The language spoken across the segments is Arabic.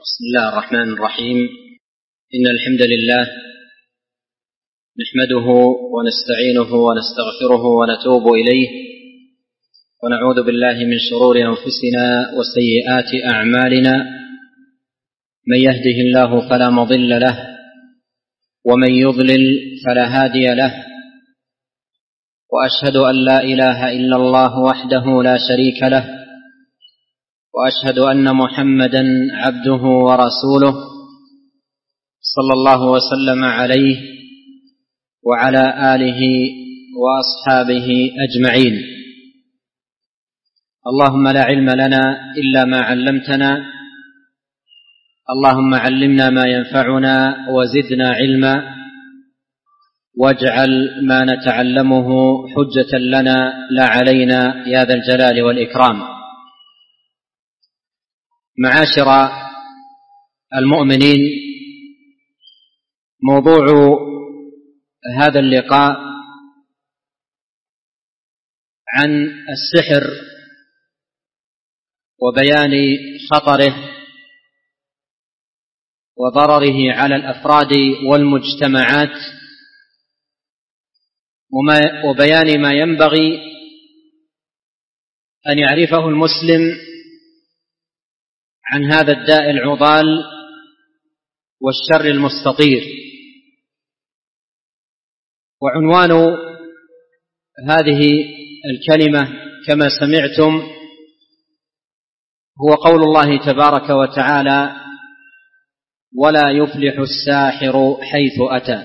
بسم الله الرحمن الرحيم. إن الحمد لله نحمده ونستعينه ونستغفره ونتوب إليه، ونعوذ بالله من شرور أنفسنا وسيئات أعمالنا. من يهده الله فلا مضل له، ومن يضلل فلا هادي له، وأشهد أن لا إله إلا الله وحده لا شريك له، وأشهد أن محمدا عبده ورسوله صلى الله وسلم عليه وعلى آله وأصحابه أجمعين. اللهم لا علم لنا إلا ما علمتنا، اللهم علمنا ما ينفعنا وزدنا علما، واجعل ما نتعلمه حجة لنا لا علينا يا ذا الجلال والإكرام. معاشر المؤمنين، موضوع هذا اللقاء عن السحر وبيان خطره وضرره على الأفراد والمجتمعات، وبيان ما ينبغي أن يعرفه المسلم عن هذا الداء العضال والشر المستطير. وعنوان هذه الكلمة كما سمعتم هو قول الله تبارك وتعالى: ولا يفلح الساحر حيث أتى.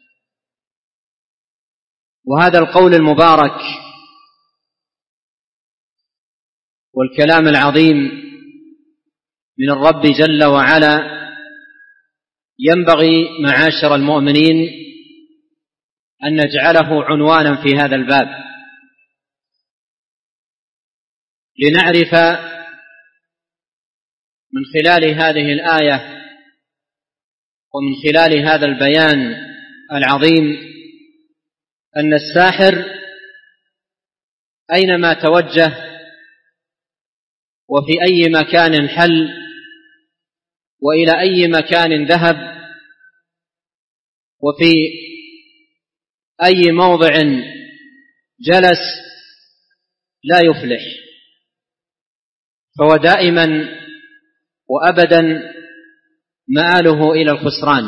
وهذا القول المبارك والكلام العظيم من الرب جل وعلا ينبغي معاشر المؤمنين أن نجعله عنوانا في هذا الباب، لنعرف من خلال هذه الآية ومن خلال هذا البيان العظيم أن الساحر أينما توجه وفي أي مكان حل وإلى أي مكان ذهب وفي أي موضع جلس لا يفلح، فهو دائما وأبدا مآله إلى الخسران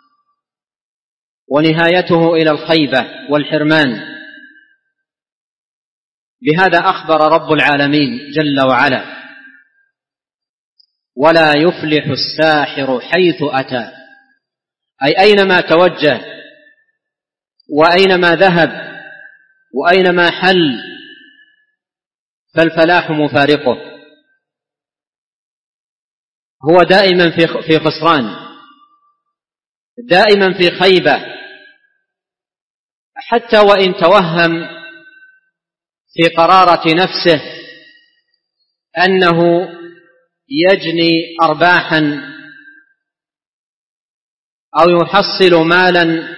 ونهايته إلى الخيبة والحرمان. بهذا أخبر رب العالمين جل وعلا: ولا يفلح الساحر حيث أتى، أي أينما توجه وأينما ذهب وأينما حل فالفلاح مفارقه. هو دائما في خسران، دائما في خيبة، حتى وإن توهم في قرارة نفسه أنه يجني أرباحا أو يحصل مالا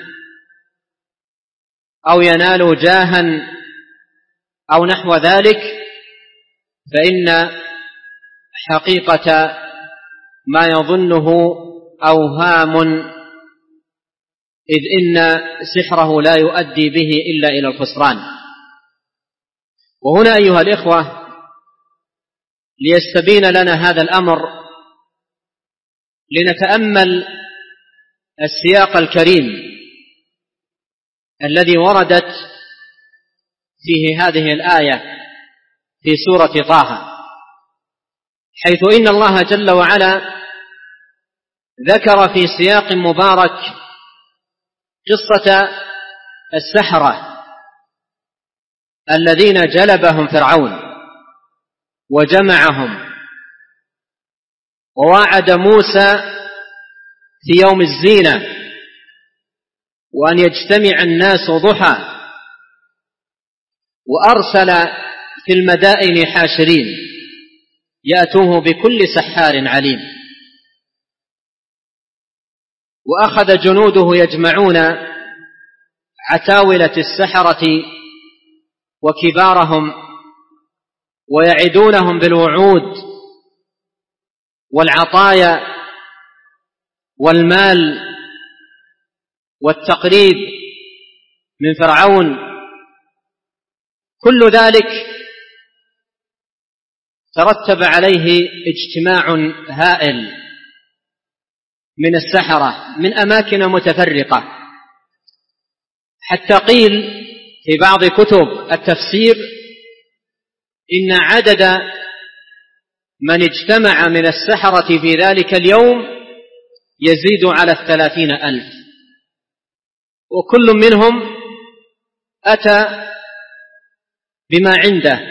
أو ينال جاها أو نحو ذلك، فإن حقيقة ما يظنه أوهام، إذ إن سحره لا يؤدي به إلا إلى الخسران. وهنا أيها الإخوة، ليستبين لنا هذا الأمر لنتأمل السياق الكريم الذي وردت فيه هذه الآية في سورة طه، حيث إن الله جل وعلا ذكر في سياق مبارك قصة السحرة الذين جلبهم فرعون وجمعهم، ووعد موسى في يوم الزينة وأن يجتمع الناس ضحى، وأرسل في المدائن حاشرين يأتوه بكل سحار عليم. وأخذ جنوده يجمعون عتاولة السحرة وكبارهم ويعدونهم بالوعود والعطايا والمال والتقريب من فرعون، كل ذلك ترتب عليه اجتماع هائل من السحرة من أماكن متفرقة، حتى قيل في بعض كتب التفسير إن عدد من اجتمع من السحرة في ذلك اليوم يزيد على 30,000، وكل منهم أتى بما عنده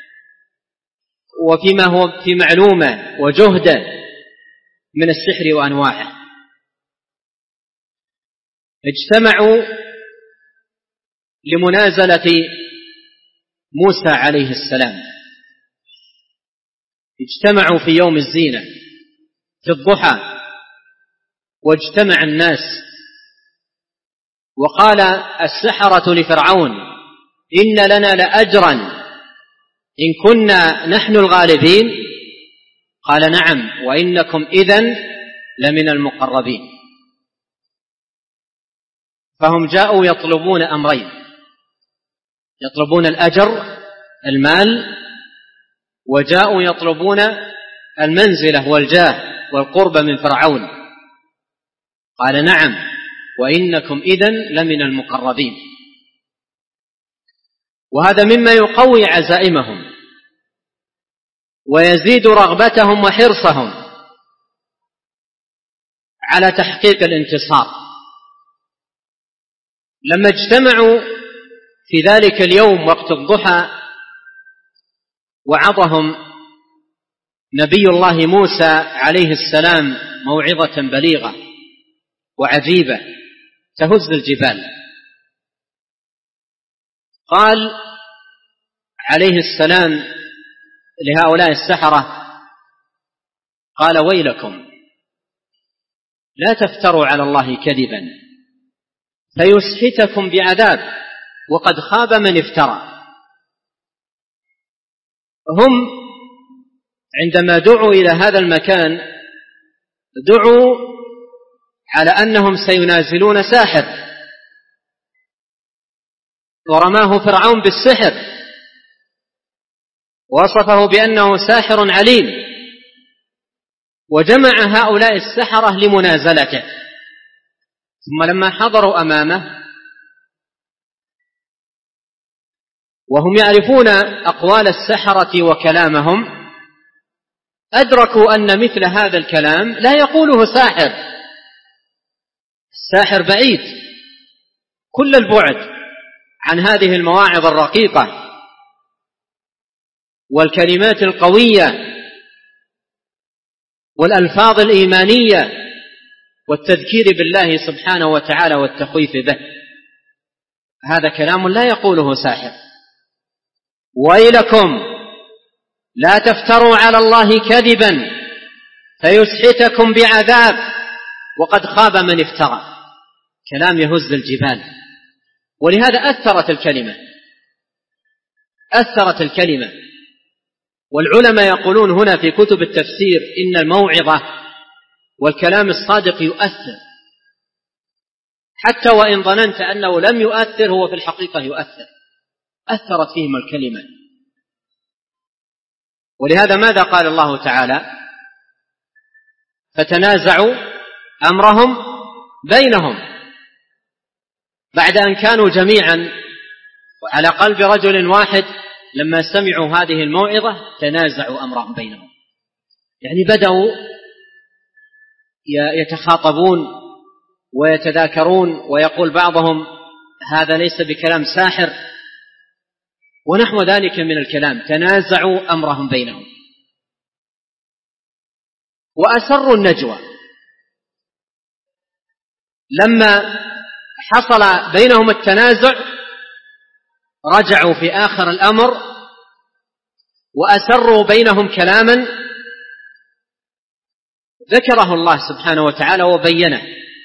وفيما هو في معلومة وجهده من السحر وأنواعه. اجتمعوا لمنازلة موسى عليه السلام، اجتمعوا في يوم الزينة في الضحى، واجتمع الناس، وقال السحرة لفرعون: إن لنا لأجرا إن كنا نحن الغالبين. قال: نعم، وإنكم إذن لمن المقربين. فهم جاءوا يطلبون أمرين: يطلبون الأجر المال، وجاءوا يطلبون المنزلة والجاه والقرب من فرعون. قال: نعم، وإنكم إذن لمن المقربين. وهذا مما يقوي عزائمهم ويزيد رغبتهم وحرصهم على تحقيق الانتصار. لما اجتمعوا في ذلك اليوم وقت الضحى وعظهم نبي الله موسى عليه السلام موعظة بليغة وعجيبة تهز الجبال، قال عليه السلام لهؤلاء السحرة: قال: ويلكم لا تفتروا على الله كذبا فيسحتكم بعذاب وقد خاب من افترى. هم عندما دعوا إلى هذا المكان دعوا على أنهم سينازلون ساحر، ورماه فرعون بالسحر ووصفه بأنه ساحر عليم، وجمع هؤلاء السحرة لمنازلته. ثم لما حضروا أمامه وهم يعرفون أقوال السحرة وكلامهم، أدركوا أن مثل هذا الكلام لا يقوله ساحر. الساحر بعيد كل البعد عن هذه المواعظ الرقيقة والكلمات القوية والألفاظ الإيمانية والتذكير بالله سبحانه وتعالى والتخويف به. هذا كلام لا يقوله ساحر. ويلكم لا تفتروا على الله كذبا فيسحتكم بعذاب وقد خاب من افترى. كلام يهز الجبال. ولهذا أثرت الكلمة. والعلماء يقولون هنا في كتب التفسير إن الموعظة والكلام الصادق يؤثر، حتى وإن ظننت أنه لم يؤثر هو في الحقيقة يؤثر. أثرت فيهم الكلمة. ولهذا ماذا قال الله تعالى؟ فتنازعوا أمرهم بينهم. بعد أن كانوا جميعا وعلى قلب رجل واحد لما سمعوا هذه الموعظة تنازعوا أمرهم بينهم، يعني بدأوا يتخاطبون ويتذاكرون، ويقول بعضهم: هذا ليس بكلام ساحر، ونحو ذلك من الكلام. تنازعوا أمرهم بينهم وأسروا النجوى. لما حصل بينهم التنازع رجعوا في آخر الأمر وأسروا بينهم كلاما ذكره الله سبحانه وتعالى وبينه.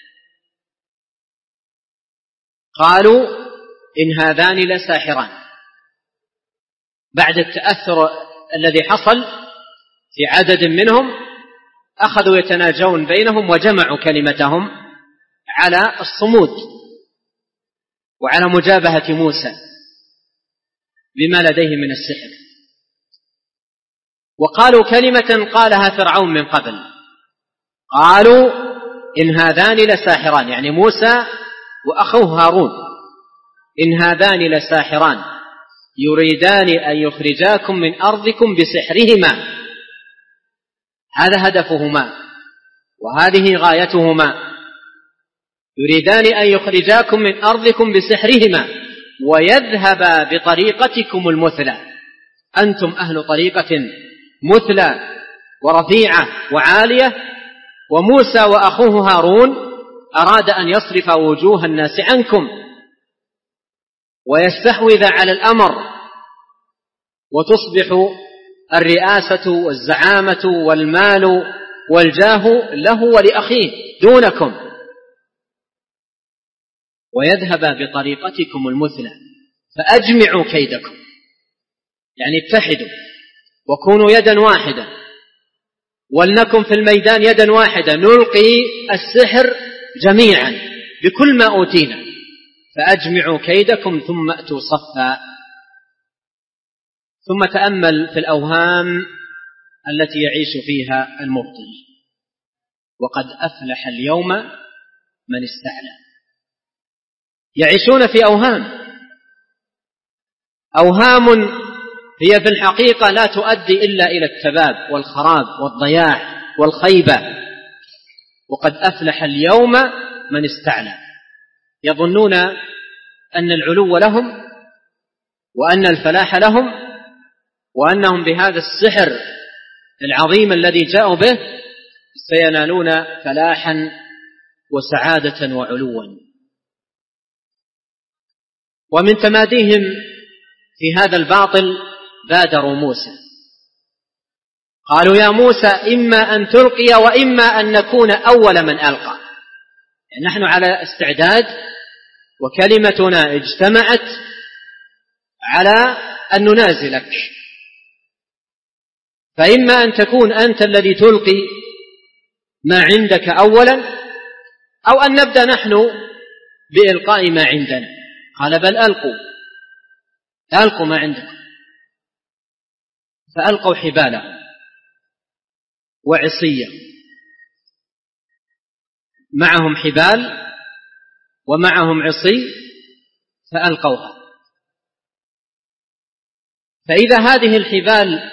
قالوا: إن هذان لساحران. بعد التأثر الذي حصل في عدد منهم أخذوا يتناجون بينهم وجمعوا كلمتهم على الصمود وعلى مجابهة موسى بما لديه من السحر. وقالوا كلمة قالها فرعون من قبل، قالوا إن هذان لساحران، يعني موسى وأخوه هارون، إن هذان لساحران يريدان أن يخرجاكم من أرضكم بسحرهما. هذا هدفهما وهذه غايتهما، يريدان أن يخرجاكم من أرضكم بسحرهما ويذهبا بطريقتكم المثلى. أنتم أهل طريقة مثلى ورفيعة وعالية، وموسى وأخوه هارون أراد أن يصرف وجوه الناس عنكم ويستحوذ على الأمر، وتصبح الرئاسة والزعامة والمال والجاه له ولأخيه دونكم، ويذهب بطريقتكم المثلى فأجمعوا كيدكم، يعني اتحدوا وكونوا يدا واحدة، ولنكن في الميدان يدا واحدة، نلقي السحر جميعا بكل ما أوتينا، فأجمعوا كيدكم ثم أتوا صفا. ثم تأمل في الأوهام التي يعيش فيها المبطل. وقد أفلح اليوم من استعلى. يعيشون في أوهام هي في الحقيقة لا تؤدي إلا إلى التباب والخراب والضياع والخيبة. وقد أفلح اليوم من استعلى. يظنون أن العلو لهم وأن الفلاح لهم، وأنهم بهذا السحر العظيم الذي جاءوا به سينالون فلاحا وسعادة وعلوا. ومن تماديهم في هذا الباطل بادروا موسى، قالوا يا موسى إما أن تلقي وإما أن نكون أول من ألقى. يعني نحن على استعداد وكلمتنا اجتمعت على أن ننازلك، فإما أن تكون أنت الذي تلقي ما عندك أولا، أو أن نبدأ نحن بإلقاء ما عندنا. قال بل ألقوا ما عندكم. فألقوا حبالهم وعصية، معهم حبال ومعهم عصي فألقوها. فإذا هذه الحبال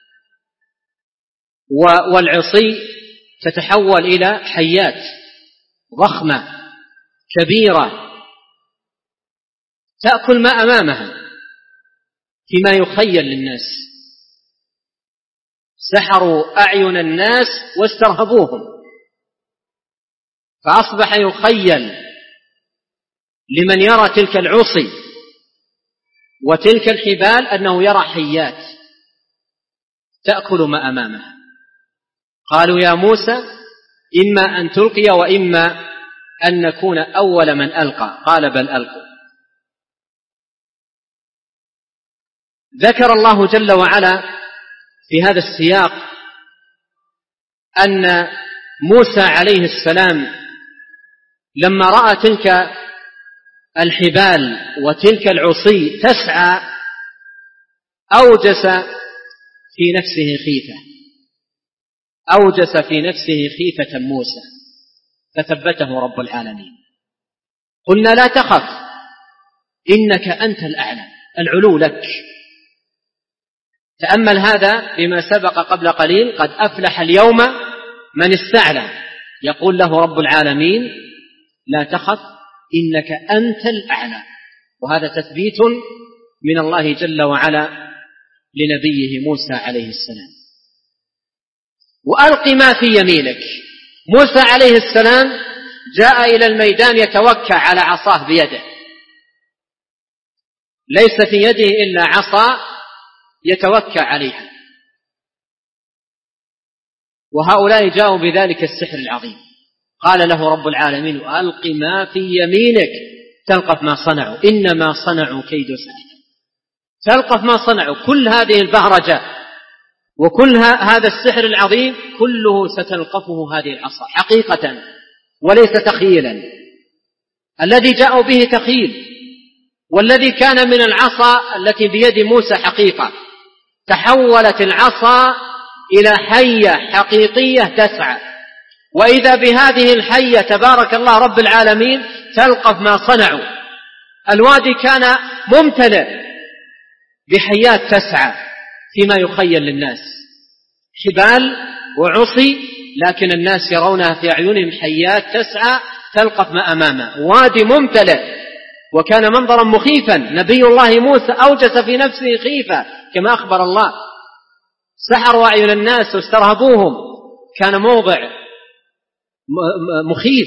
والعصي تتحول إلى حيات ضخمة كبيرة تأكل ما أمامها فيما يخيل للناس. سحروا أعين الناس واسترهبوهم، فأصبح يخيل لمن يرى تلك العصي وتلك الحبال أنه يرى حيات تأكل ما أمامها. قالوا يا موسى إما أن تلقي وإما أن نكون أول من ألقى. قال بل ألقوا. ذكر الله جل وعلا في هذا السياق أن موسى عليه السلام لما رأى تلك الحبال وتلك العصي تسعى أوجس في نفسه خيفة موسى فثبته رب العالمين. قلنا لا تخف إنك أنت الأعلى، العلو لك. تأمل هذا بما سبق قبل قليل، قد أفلح اليوم من استعلى. يقول له رب العالمين لا تخف إنك أنت الأعلى، وهذا تثبيت من الله جل وعلا لنبيه موسى عليه السلام. وألق ما في يمينك. موسى عليه السلام جاء إلى الميدان يتوكى على عصاه بيده، ليس في يده إلا عصا يتوكى عليها، وهؤلاء جاءوا بذلك السحر العظيم. قال له رب العالمين ألق ما في يمينك تلقف ما صنعوا إنما صنعوا كيد ساحر. تلقف ما صنعوا، كل هذه البهرجة وكل هذا السحر العظيم كله ستلقفه هذه العصا حقيقة وليس تخيلا. الذي جاءوا به تخيل، والذي كان من العصا التي بيد موسى حقيقة. تحولت العصا إلى حية حقيقية تسعى، وإذا بهذه الحية تبارك الله رب العالمين تلقف ما صنعوا. الوادي كان ممتلئ بحيات تسعى فيما يخيل للناس، حبال وعصي، لكن الناس يرونها في أعينهم حيات تسعى تلقف ما أمامه. وادي ممتلئ، وكان منظرا مخيفا. نبي الله موسى أوجس في نفسه خيفة كما أخبر الله، سحروا أعين الناس واسترهبوهم، كان موضع مخيف.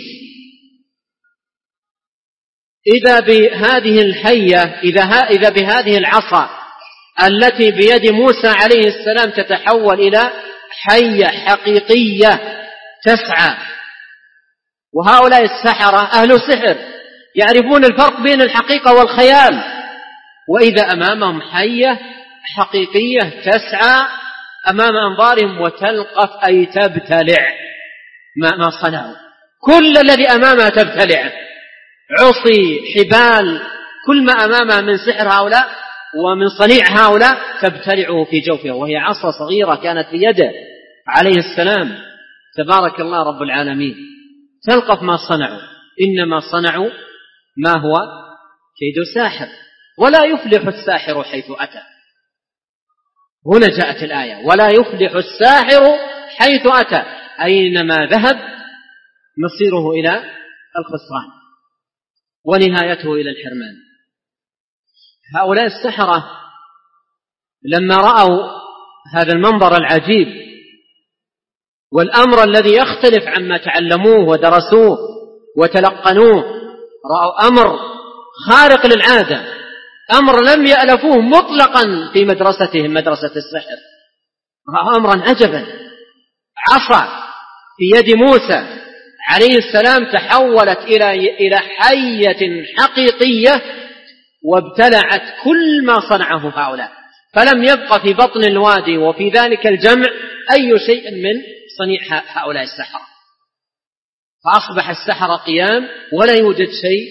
إذا بهذه الحية، إذا بهذه العصا التي بيد موسى عليه السلام تتحول إلى حية حقيقية تسعى. وهؤلاء السحرة أهل سحر يعرفون الفرق بين الحقيقة والخيال، وإذا أمامهم حية حقيقية تسعى أمام أنظارهم وتلقف أي تبتلع ما صنعوا. كل الذي أمامها تبتلع، عصي، حبال، كل ما أمامها من سحر هؤلاء ومن صنيع هؤلاء تبتلعه في جوفها، وهي عصا صغيرة كانت في يده عليه السلام تبارك الله رب العالمين. تلقف ما صنعوا، إنما صنعوا ما هو كيد ساحر، ولا يفلح الساحر حيث أتى. هنا جاءت الآية ولا يفلح الساحر حيث أتى، أينما ذهب مصيره إلى الخسران ونهايته إلى الحرمان. هؤلاء السحرة لما رأوا هذا المنظر العجيب والأمر الذي يختلف عما تعلموه ودرسوه وتلقنوه، رأوا أمر خارق للعادة، أمر لم يألفوه مطلقا في مدرستهم مدرسة السحر. رأوا أمرا عجبا، عصا في يد موسى عليه السلام تحولت إلى حية حقيقية وابتلعت كل ما صنعه هؤلاء، فلم يبق في بطن الوادي وفي ذلك الجمع أي شيء من صنيع هؤلاء السحرة. فأصبح السحرة قيام ولا يوجد شيء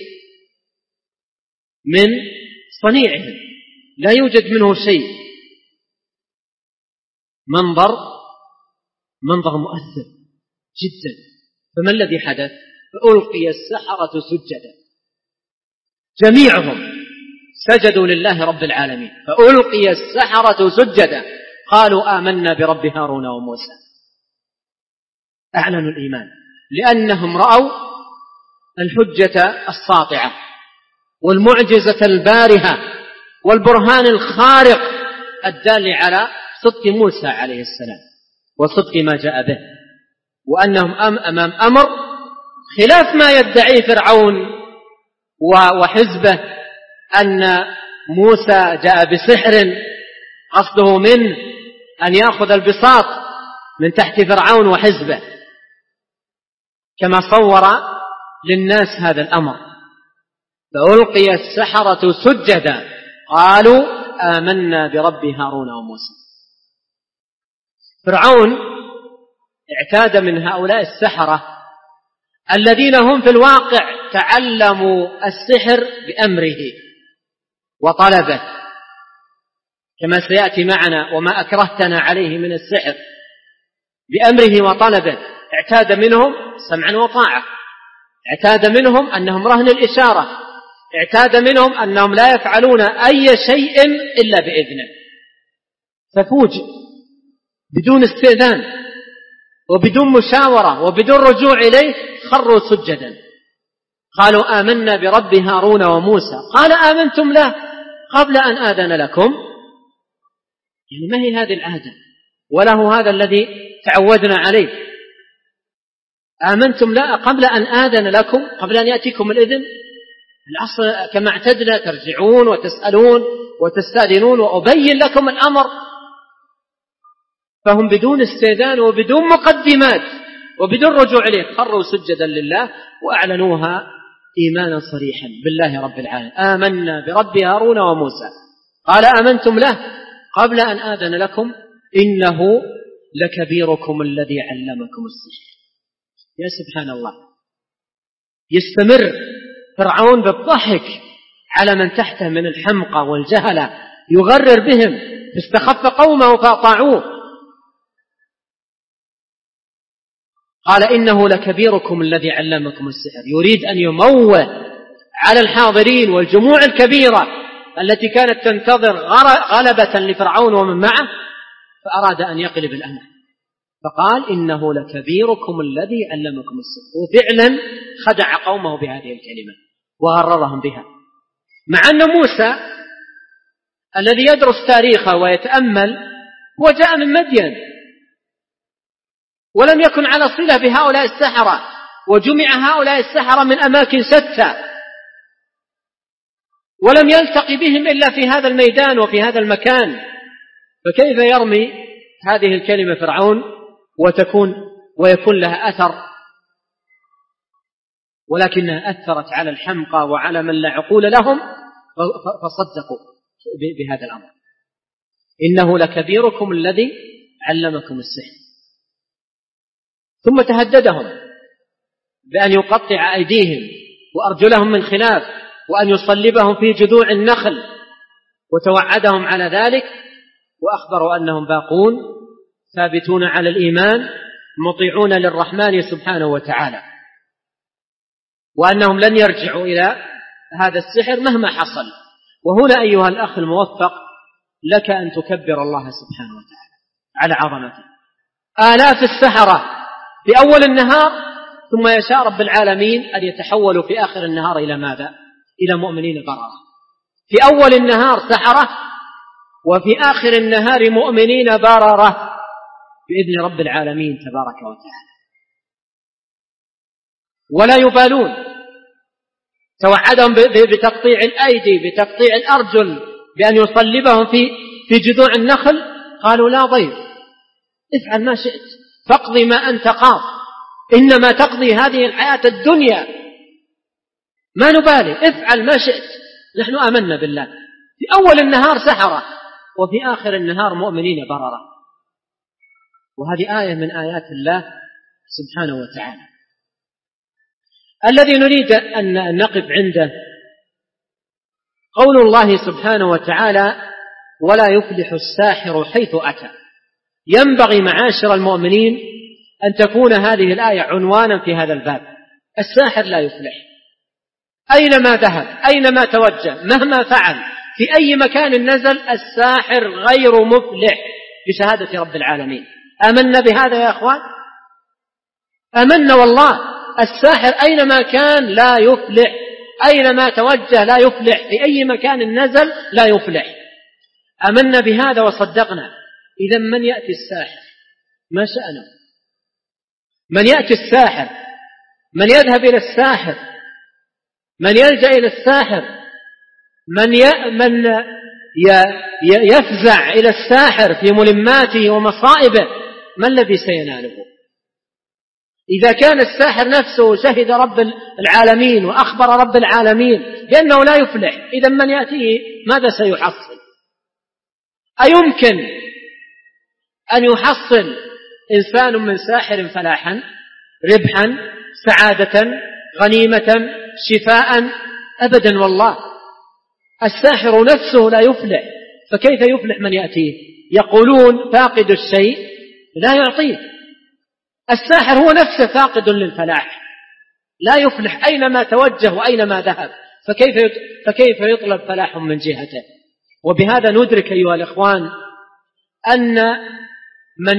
من صنيعهم، لا يوجد منه شيء. منظر مؤثر جدا. فما الذي حدث؟ فألقي السحرة سجدا، جميعهم سجدوا لله رب العالمين. فألقي السحرة سجدا قالوا آمنا برب هارون وموسى. أعلنوا الإيمان لأنهم رأوا الحجة الساطعة والمعجزة البارهة والبرهان الخارق الدال على صدق موسى عليه السلام وصدق ما جاء به، وأنهم أمام أمر خلاف ما يدعي فرعون وحزبه أن موسى جاء بسحر قصده منه أن يأخذ البساط من تحت فرعون وحزبه، كما صور للناس هذا الأمر. فألقي السحرة سجدا قالوا آمنا برب هارون وموسى. فرعون اعتاد من هؤلاء السحرة الذين هم في الواقع تعلموا السحر بأمره وطلبه، كما سيأتي معنا وما أكرهتنا عليه من السحر، بأمره وطلبه. اعتاد منهم سمعا وطاعة، اعتاد منهم أنهم رهن الإشارة، اعتاد منهم أنهم لا يفعلون أي شيء إلا بإذنه. ففوجئ بدون استئذان وبدون مشاورة وبدون رجوع إليه خروا سجدا قالوا آمنا برب هارون وموسى. قال آمنتم له قبل أن آذن لكم؟ يعني ما هي هذه العادة وله هذا الذي تعودنا عليه؟ آمنتم لا قبل أن آذن لكم، قبل أن يأتيكم الإذن. الأصل كما اعتدنا ترجعون وتسألون وتستأذنون وأبين لكم الأمر. فهم بدون استئذان وبدون مقدمات وبدون رجوع إليه خروا سجدا لله وأعلنوها إيمانا صريحا بالله رب العالمين. آمنا برب هارون وموسى. قال آمنتم له قبل أن آذن لكم؟ إنه لكبيركم الذي علمكم السحر. يا سبحان الله، يستمر فرعون بالضحك على من تحته من الحمقى والجهلة، يغرر بهم، استخف قومه فأطاعوه. قال إنه لكبيركم الذي علمكم السحر، يريد أن يموه على الحاضرين والجموع الكبيرة التي كانت تنتظر غلبة لفرعون ومن معه، فأراد أن يقلب الأمر، فقال إنه لكبيركم الذي علمكم السحر. وفعلا خدع قومه بهذه الكلمة وغررهم بها، مع أن موسى الذي يدرس تاريخه ويتأمل وجاء من مدين ولم يكن على صلة بهؤلاء السحرة، وجمع هؤلاء السحرة من أماكن شتى ولم يلتقي بهم إلا في هذا الميدان وفي هذا المكان، فكيف يرمي هذه الكلمة فرعون ويكون لها أثر؟ ولكنها أثرت على الحمقى وعلى من لا عقول لهم فصدقوا بهذا الأمر. إنه لكبيركم الذي علمكم السحر. ثم تهددهم بأن يقطع أيديهم وأرجلهم من خلاف وأن يصلبهم في جذوع النخل، وتوعدهم على ذلك، وأخبروا أنهم باقون ثابتون على الإيمان مطيعون للرحمن سبحانه وتعالى، وأنهم لن يرجعوا إلى هذا السحر مهما حصل. وهنا أيها الأخ الموفق لك أن تكبر الله سبحانه وتعالى على عظمته. آلاف السحرة في أول النهار، ثم يشاء رب العالمين أن يتحولوا في آخر النهار إلى ماذا؟ إلى مؤمنين بررة. في أول النهار سحرة، وفي آخر النهار مؤمنين بررة بإذن رب العالمين تبارك وتعالى. ولا يبالون، توعدهم بتقطيع الأيدي، بتقطيع الأرجل، بأن يصلبهم في جذوع النخل. قالوا لا ضير، افعل ما شئت، فاقضي ما أنت قاض، إنما تقضي هذه الحياة الدنيا، ما نبالي، افعل ما شئت، نحن آمنا بالله. في أول النهار سحرة، وفي آخر النهار مؤمنين بررة. وهذه آية من آيات الله سبحانه وتعالى. الذي نريد أن نقف عنده قول الله سبحانه وتعالى: ولا يفلح الساحر حيث أتى. ينبغي معاشر المؤمنين أن تكون هذه الآية عنوانا في هذا الباب. الساحر لا يفلح أينما ذهب، أينما توجه، مهما فعل، في أي مكان نزل، الساحر غير مفلح بشهادة رب العالمين. آمنا بهذا يا أخوان؟ آمنا والله. الساحر أينما كان لا يفلح، أينما توجه لا يفلح، في أي مكان نزل لا يفلح. آمنا بهذا وصدقنا. إذا من يأتي الساحر ما شأنه؟ من يأتي الساحر، من يذهب إلى الساحر، من يلجأ إلى الساحر، من يفزع إلى الساحر في ملماته ومصائبه، ما الذي سيناله؟ إذا كان الساحر نفسه شهد رب العالمين وأخبر رب العالمين بأنه لا يفلح، إذا من يأتيه ماذا سيحصل؟ أيمكن أن يحصل إنسان من ساحر فلاحا، ربحا، سعادة، غنيمة، شفاء؟ أبدا والله. الساحر نفسه لا يفلح، فكيف يفلح من يأتيه؟ يقولون فاقد الشيء لا يعطيه. الساحر هو نفسه فاقد للفلاح، لا يفلح أينما توجه وأينما ذهب، فكيف يطلب فلاح من جهته؟ وبهذا ندرك أيها الإخوان أن من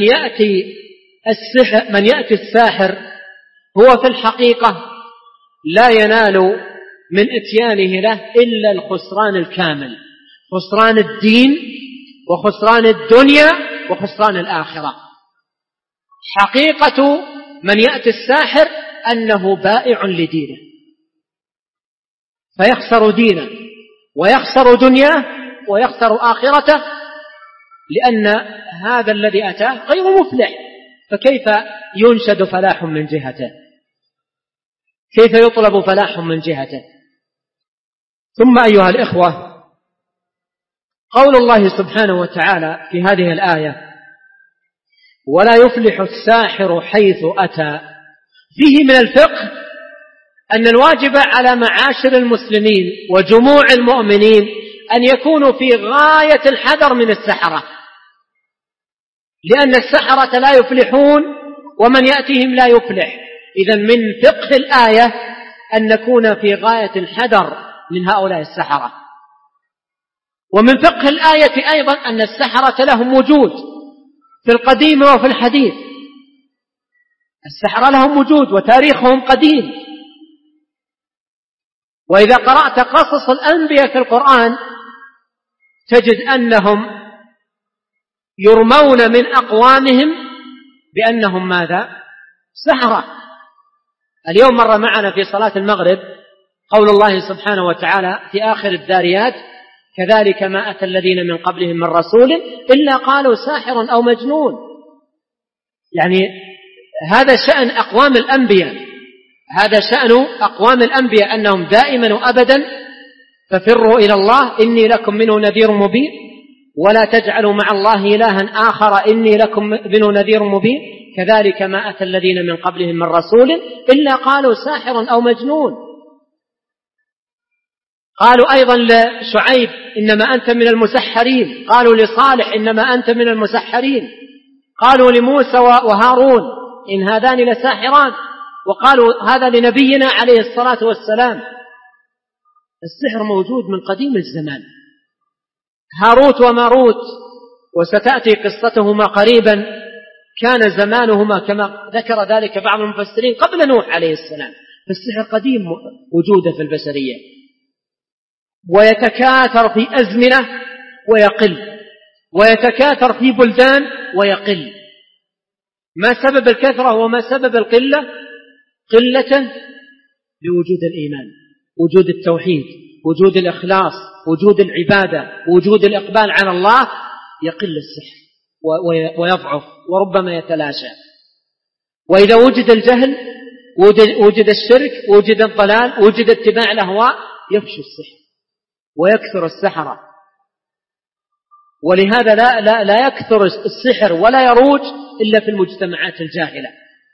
يأتي الساحر هو في الحقيقة لا ينال من إتيانه له إلا الخسران الكامل، خسران الدين وخسران الدنيا وخسران الآخرة. حقيقة من يأتي الساحر أنه بائع لدينه، فيخسر دينه ويخسر دنياه ويخسر آخرته، لأن هذا الذي أتاه غير مفلح، فكيف ينشد فلاح من جهته؟ كيف يطلب فلاح من جهته؟ ثم أيها الإخوة، قول الله سبحانه وتعالى في هذه الآية: ولا يفلح الساحر حيث أتى. فيه من الفقه أن الواجب على معاشر المسلمين وجموع المؤمنين أن يكونوا في غاية الحذر من السحرة، لأن السحرة لا يفلحون ومن يأتيهم لا يفلح. إذن من فقه الآية أن نكون في غاية الحذر من هؤلاء السحرة. ومن فقه الآية أيضا أن السحرة لهم وجود في القديم وفي الحديث. السحرة لهم وجود وتاريخهم قديم. وإذا قرأت قصص الأنبياء في القرآن تجد أنهم يرمون من أقوامهم بأنهم ماذا؟ سحرة. اليوم مر معنا في صلاة المغرب قول الله سبحانه وتعالى في آخر الذاريات: كذلك ما أتى الذين من قبلهم من رسول إلا قالوا ساحر أو مجنون. يعني هذا شأن أقوام الأنبياء، هذا شأن أقوام الأنبياء أنهم دائما وأبدا ففروا إلى الله إني لكم منه نذير مبين ولا تجعلوا مع الله إلها آخر إني لكم منه نذير مبين كذلك ما أتى الذين من قبلهم من رسول إلا قالوا ساحر أو مجنون. قالوا أيضا لشعيب إنما أنت من المسحرين، قالوا لصالح إنما أنت من المسحرين، قالوا لموسى وهارون إن هذان لساحران، وقالوا هذا لنبينا عليه الصلاة والسلام. السحر موجود من قديم الزمان. هاروت وماروت وستأتي قصتهما قريبا كان زمانهما كما ذكر ذلك بعض المفسرين قبل نوح عليه السلام. فالسحر قديم وجوده في البشرية ويتكاثر في أزمنة ويقل، ويتكاثر في بلدان ويقل. ما سبب الكثرة وما سبب القلة؟ قلة بوجود الإيمان، وجود التوحيد، وجود الإخلاص، وجود العبادة، وجود الإقبال على الله. يقل السحر ويضعف وربما يتلاشى. وإذا وجد الجهل وجد الشرك وجد الضلال وجد اتباع الأهواء يفشو السحر ويكثر السحرة. ولهذا لا يكثر السحر ولا يروج إلا في المجتمعات الجاهلة،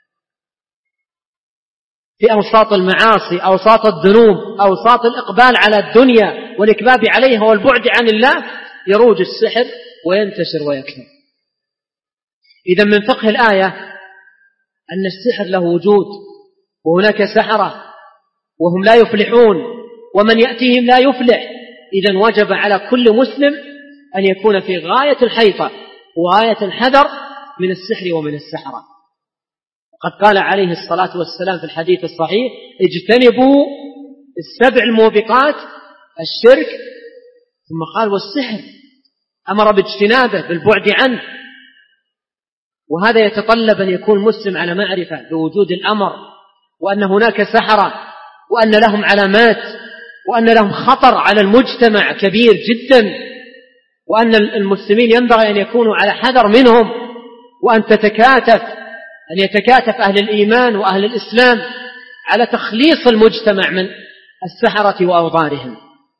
في أوساط المعاصي، أوساط الذنوب، أوساط الإقبال على الدنيا والإكباب عليها والبعد عن الله يروج السحر وينتشر ويكثر. إذا من فقه الآية أن السحر له وجود وهناك سحرة وهم لا يفلحون ومن يأتيهم لا يفلح. إذا وجب على كل مسلم أن يكون في غاية الحيطة وغاية الحذر من السحر ومن السحرة. وقد قال عليه الصلاة والسلام في الحديث الصحيح: اجتنبوا السبع الموبقات الشرك، ثم قال والسحر، أمر باجتنابه بالبعد عنه. وهذا يتطلب أن يكون مسلم على معرفة بوجود الأمر، وأن هناك سحرة، وأن لهم علامات، وأن لهم خطر على المجتمع كبير جدا، وأن المسلمين ينبغي أن يكونوا على حذر منهم، وأن يتكاتف أهل الإيمان وأهل الإسلام على تخليص المجتمع من السحرة وأوضارهم.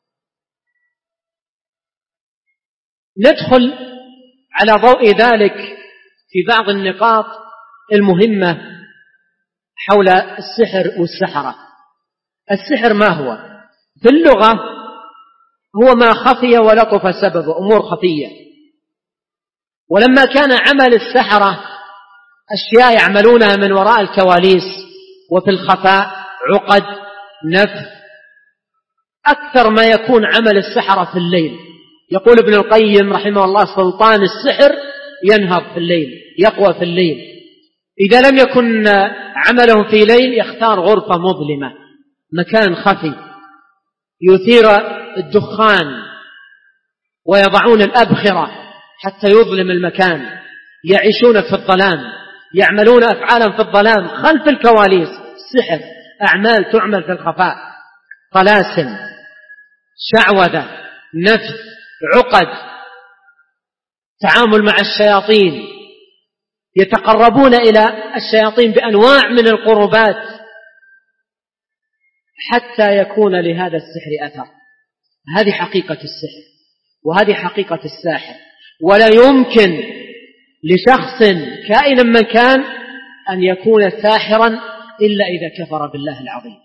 ندخل على ضوء ذلك في بعض النقاط المهمة حول السحر والسحرة. السحر ما هو؟ في اللغة هو ما خفي ولطف سببه، أمور خفية. ولما كان عمل السحرة أشياء يعملونها من وراء الكواليس وفي الخفاء، عقد، نفث، أكثر ما يكون عمل السحرة في الليل. يقول ابن القيم رحمه الله: سلطان السحر ينهض في الليل، يقوى في الليل. إذا لم يكن عمله في ليل يختار غرفة مظلمة، مكان خفي، يثير الدخان ويضعون الأبخرة حتى يظلم المكان، يعيشون في الظلام، يعملون أفعالا في الظلام خلف الكواليس. السحر أعمال تعمل في الخفاء، طلاسم، شعوذة، نفث، عقد، تعامل مع الشياطين، يتقربون إلى الشياطين بأنواع من القربات حتى يكون لهذا السحر أثر. هذه حقيقة السحر وهذه حقيقة الساحر. ولا يمكن لشخص كائنا من كان أن يكون ساحرا إلا إذا كفر بالله العظيم.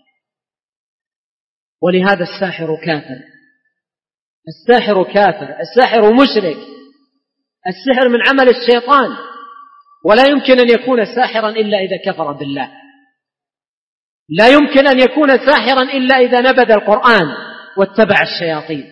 ولهذا الساحر كافر، الساحر كافر، الساحر مشرك، السحر من عمل الشيطان، ولا يمكن أن يكون ساحرا إلا إذا كفر بالله، لا يمكن أن يكون ساحرا إلا إذا نبذ القرآن واتبع الشياطين.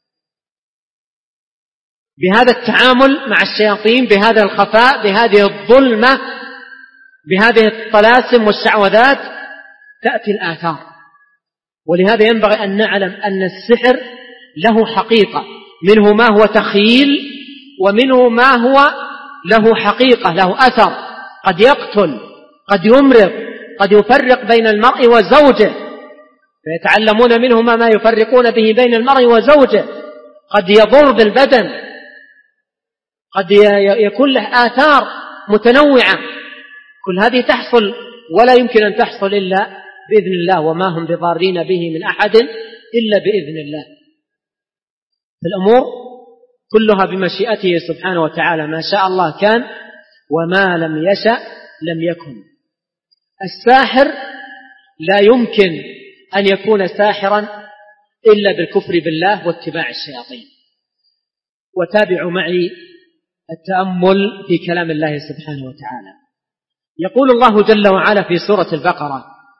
بهذا التعامل مع الشياطين، بهذا الخفاء، بهذه الظلمة، بهذه الطلاسم والشعوذات تأتي الآثار. ولهذا ينبغي أن نعلم أن السحر له حقيقة، منه ما هو تخيل ومنه ما هو له حقيقة، له أثر، قد يقتل، قد يمرض، قد يفرق بين المرء وزوجه، فيتعلمون منه ما يفرقون به بين المرء وزوجه، قد يضر بالبدن، قد يكون له آثار متنوعة. كل هذه تحصل ولا يمكن أن تحصل إلا بإذن الله، وما هم بضارين به من أحد إلا بإذن الله. الأمور كلها بمشيئته سبحانه وتعالى، ما شاء الله كان وما لم يشأ لم يكن. الساحر لا يمكن أن يكون ساحرا إلا بالكفر بالله واتباع الشياطين. وتابعوا معي التأمل في كلام الله سبحانه وتعالى. يقول الله جل وعلا في سورة البقرة: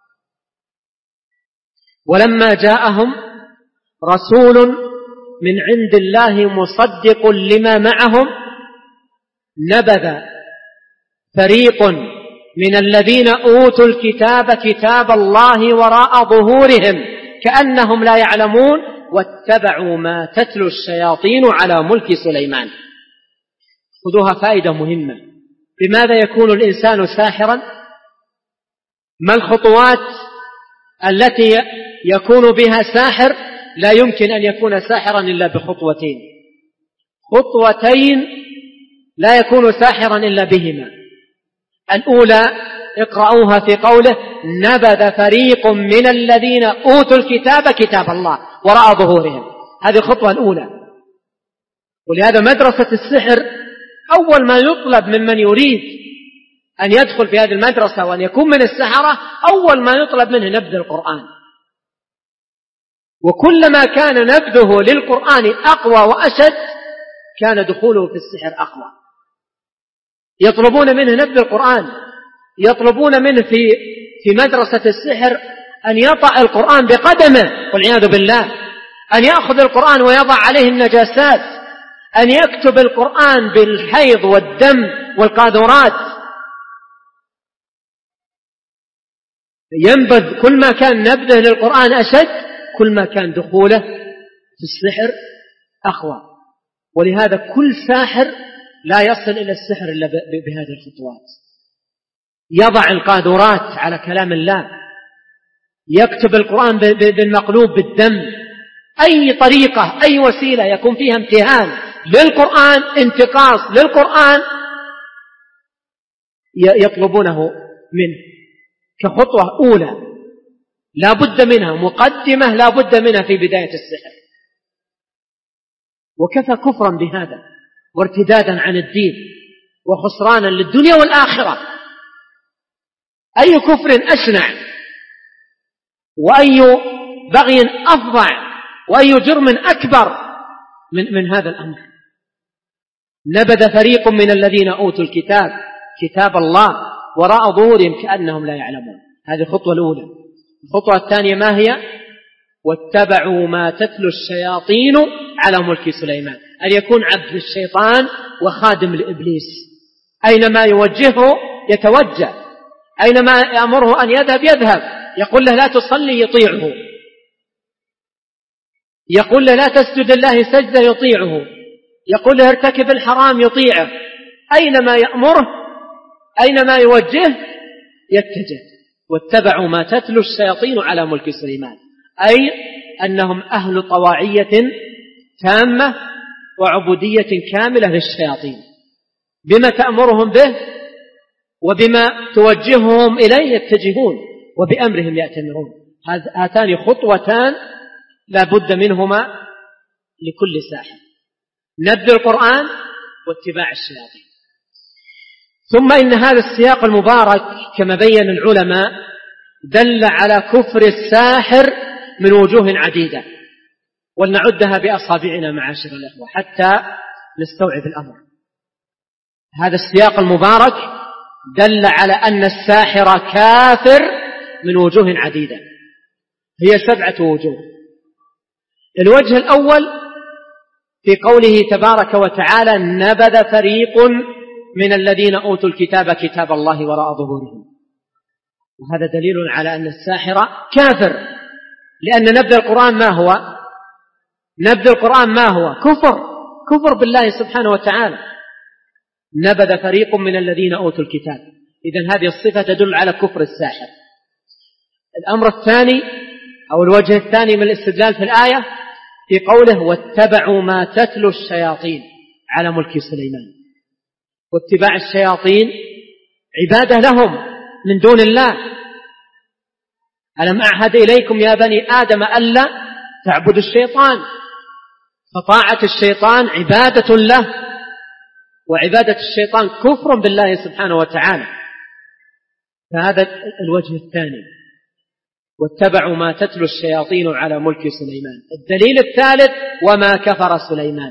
ولما جاءهم رسول من عند الله مصدق لما معهم نبذ فريق من الذين أوتوا الكتاب كتاب الله وراء ظهورهم كأنهم لا يعلمون واتبعوا ما تتلو الشياطين على ملك سليمان. خذوها فائدة مهمة. بماذا يكون الإنسان ساحرا؟ ما الخطوات التي يكون بها ساحر؟ لا يمكن أن يكون ساحرا إلا بخطوتين، خطوتين لا يكون ساحرا إلا بهما. الأولى اقرأوها في قوله: نبذ فريق من الذين أوتوا الكتاب كتاب الله وراء ظهورهم. هذه الخطوة الأولى. ولهذا مدرسة السحر أول ما يطلب ممن يريد أن يدخل في هذه المدرسة وأن يكون من السحرة، أول ما يطلب منه نبذ القرآن. وكلما كان نبذه للقرآن أقوى وأشد كان دخوله في السحر أقوى. يطلبون منه نبذ القرآن، يطلبون منه في مدرسة السحر أن يطأ القرآن بقدمه والعياذ بالله، أن يأخذ القرآن ويضع عليه النجاسات، أن يكتب القرآن بالحيض والدم والقاذورات. ينبذ كل ما كان نبذه للقرآن أشد كل ما كان دخوله في السحر أقوى. ولهذا كل ساحر لا يصل إلى السحر إلا بهذه الخطوات. يضع القاذورات على كلام الله، يكتب القرآن بالمقلوب بالدم، أي طريقة أي وسيلة يكون فيها امتهان للقرآن، انتقاص للقرآن، يطلبونه منه كخطوة أولى لا بد منها، مقدمة لا بد منها في بداية السحر. وكفى كفرا بهذا وارتدادا عن الدين وخسرانا للدنيا والآخرة. أي كفر أشنع وأي بغي أفظع وأي جرم أكبر من هذا الأمر. نبذ فريق من الذين أوتوا الكتاب كتاب الله وراء ظهورهم كأنهم لا يعلمون. هذه الخطوة الأولى. الخطوة الثانية ما هي؟ واتبعوا ما تتلو الشياطين على ملك سليمان. أن يكون عبد الشيطان وخادم لإبليس، أينما يوجهه يتوجه، أينما يأمره أن يذهب يذهب، يقول له لا تصلي يطيعه، يقول له لا تسجد الله سجدة يطيعه، يقول له ارتكب الحرام يطيعه، أينما يأمره أينما يوجهه يتجه. واتبعوا ما تتلو الشياطين على ملك سليمان، أي أنهم أهل طواعية تامة وعبودية كاملة للشياطين، بما تأمرهم به وبما توجههم إليه يتجهون وبأمرهم يأتمرون. هاتان خطوتان لا بد منهما لكل ساحر: نبذ القرآن واتباع الشياطين. ثم إن هذا السياق المبارك كما بين العلماء دل على كفر الساحر من وجوه عديدة، ولنعدها بأصابعنا معاشر الأخوة حتى نستوعب الأمر. هذا السياق المبارك دل على أن الساحر كافر من وجوه عديدة، هي 7 وجوه. الوجه الأول في قوله تبارك وتعالى: نبذ فريق من الذين أوتوا الكتاب كتاب الله وراء ظهورهم. وهذا دليل على أن الساحر كافر، لأن نبذ القرآن ما هو؟ نبذ القرآن ما هو؟ كفر بالله سبحانه وتعالى. نبذ فريق من الذين أوتوا الكتاب، إذن هذه الصفة تدل على كفر الساحر. الأمر الثاني أو الوجه الثاني من الاستدلال في الآية في قوله: واتبعوا ما تتلو الشياطين على ملك سليمان. واتباع الشياطين عبادة لهم من دون الله. ألم أعهد إليكم يا بني آدم ألا تعبدوا الشيطان، فطاعة الشيطان عبادة له، وعبادة الشيطان كفر بالله سبحانه وتعالى. فهذا الوجه الثاني: واتبعوا ما تتلو الشياطين على ملك سليمان. الدليل الثالث: وما كفر سليمان.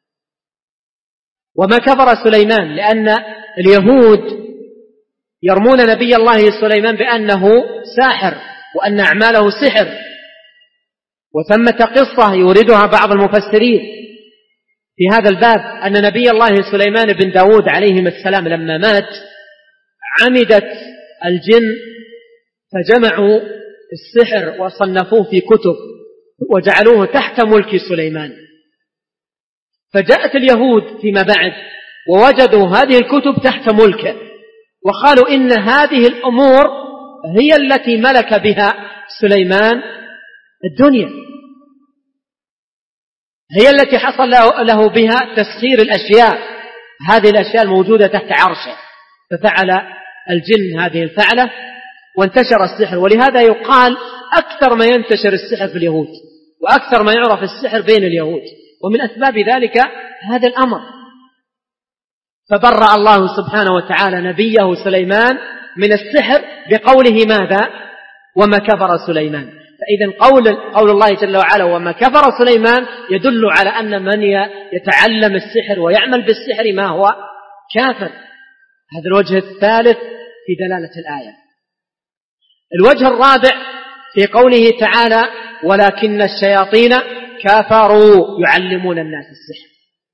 وما كفر سليمان لأن اليهود يرمون نبي الله سليمان بأنه ساحر وأن أعماله سحر، وثمة قصة يوردها بعض المفسرين في هذا الباب أن نبي الله سليمان بن داود عليهم السلام لما مات عمدت الجن فجمعوا السحر وصنفوه في كتب وجعلوه تحت ملك سليمان. فجاءت اليهود فيما بعد ووجدوا هذه الكتب تحت ملكه، وقالوا إن هذه الأمور هي التي ملك بها سليمان الدنيا، هي التي حصل له بها تسخير الأشياء، هذه الأشياء الموجودة تحت عرشه، ففعل الجن هذه الفعلة وانتشر السحر. ولهذا يقال أكثر ما ينتشر السحر في اليهود، وأكثر ما يعرف السحر بين اليهود، ومن أسباب ذلك هذا الأمر. فبرأ الله سبحانه وتعالى نبيه سليمان من السحر بقوله ماذا؟ وما كفر سليمان. فإذا قول الله جل وعلا وما كفر سليمان يدل على أن من يتعلم السحر ويعمل بالسحر ما هو؟ كافر. هذا الوجه الثالث في دلالة الآية. الوجه الرابع في قوله تعالى: ولكن الشياطين كفروا يعلمون الناس السحر،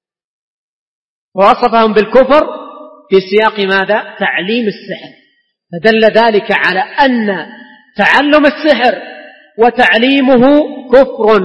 ووصفهم بالكفر في سياق ماذا؟ تعليم السحر. فدل ذلك على أن تعلم السحر وتعليمه كفر.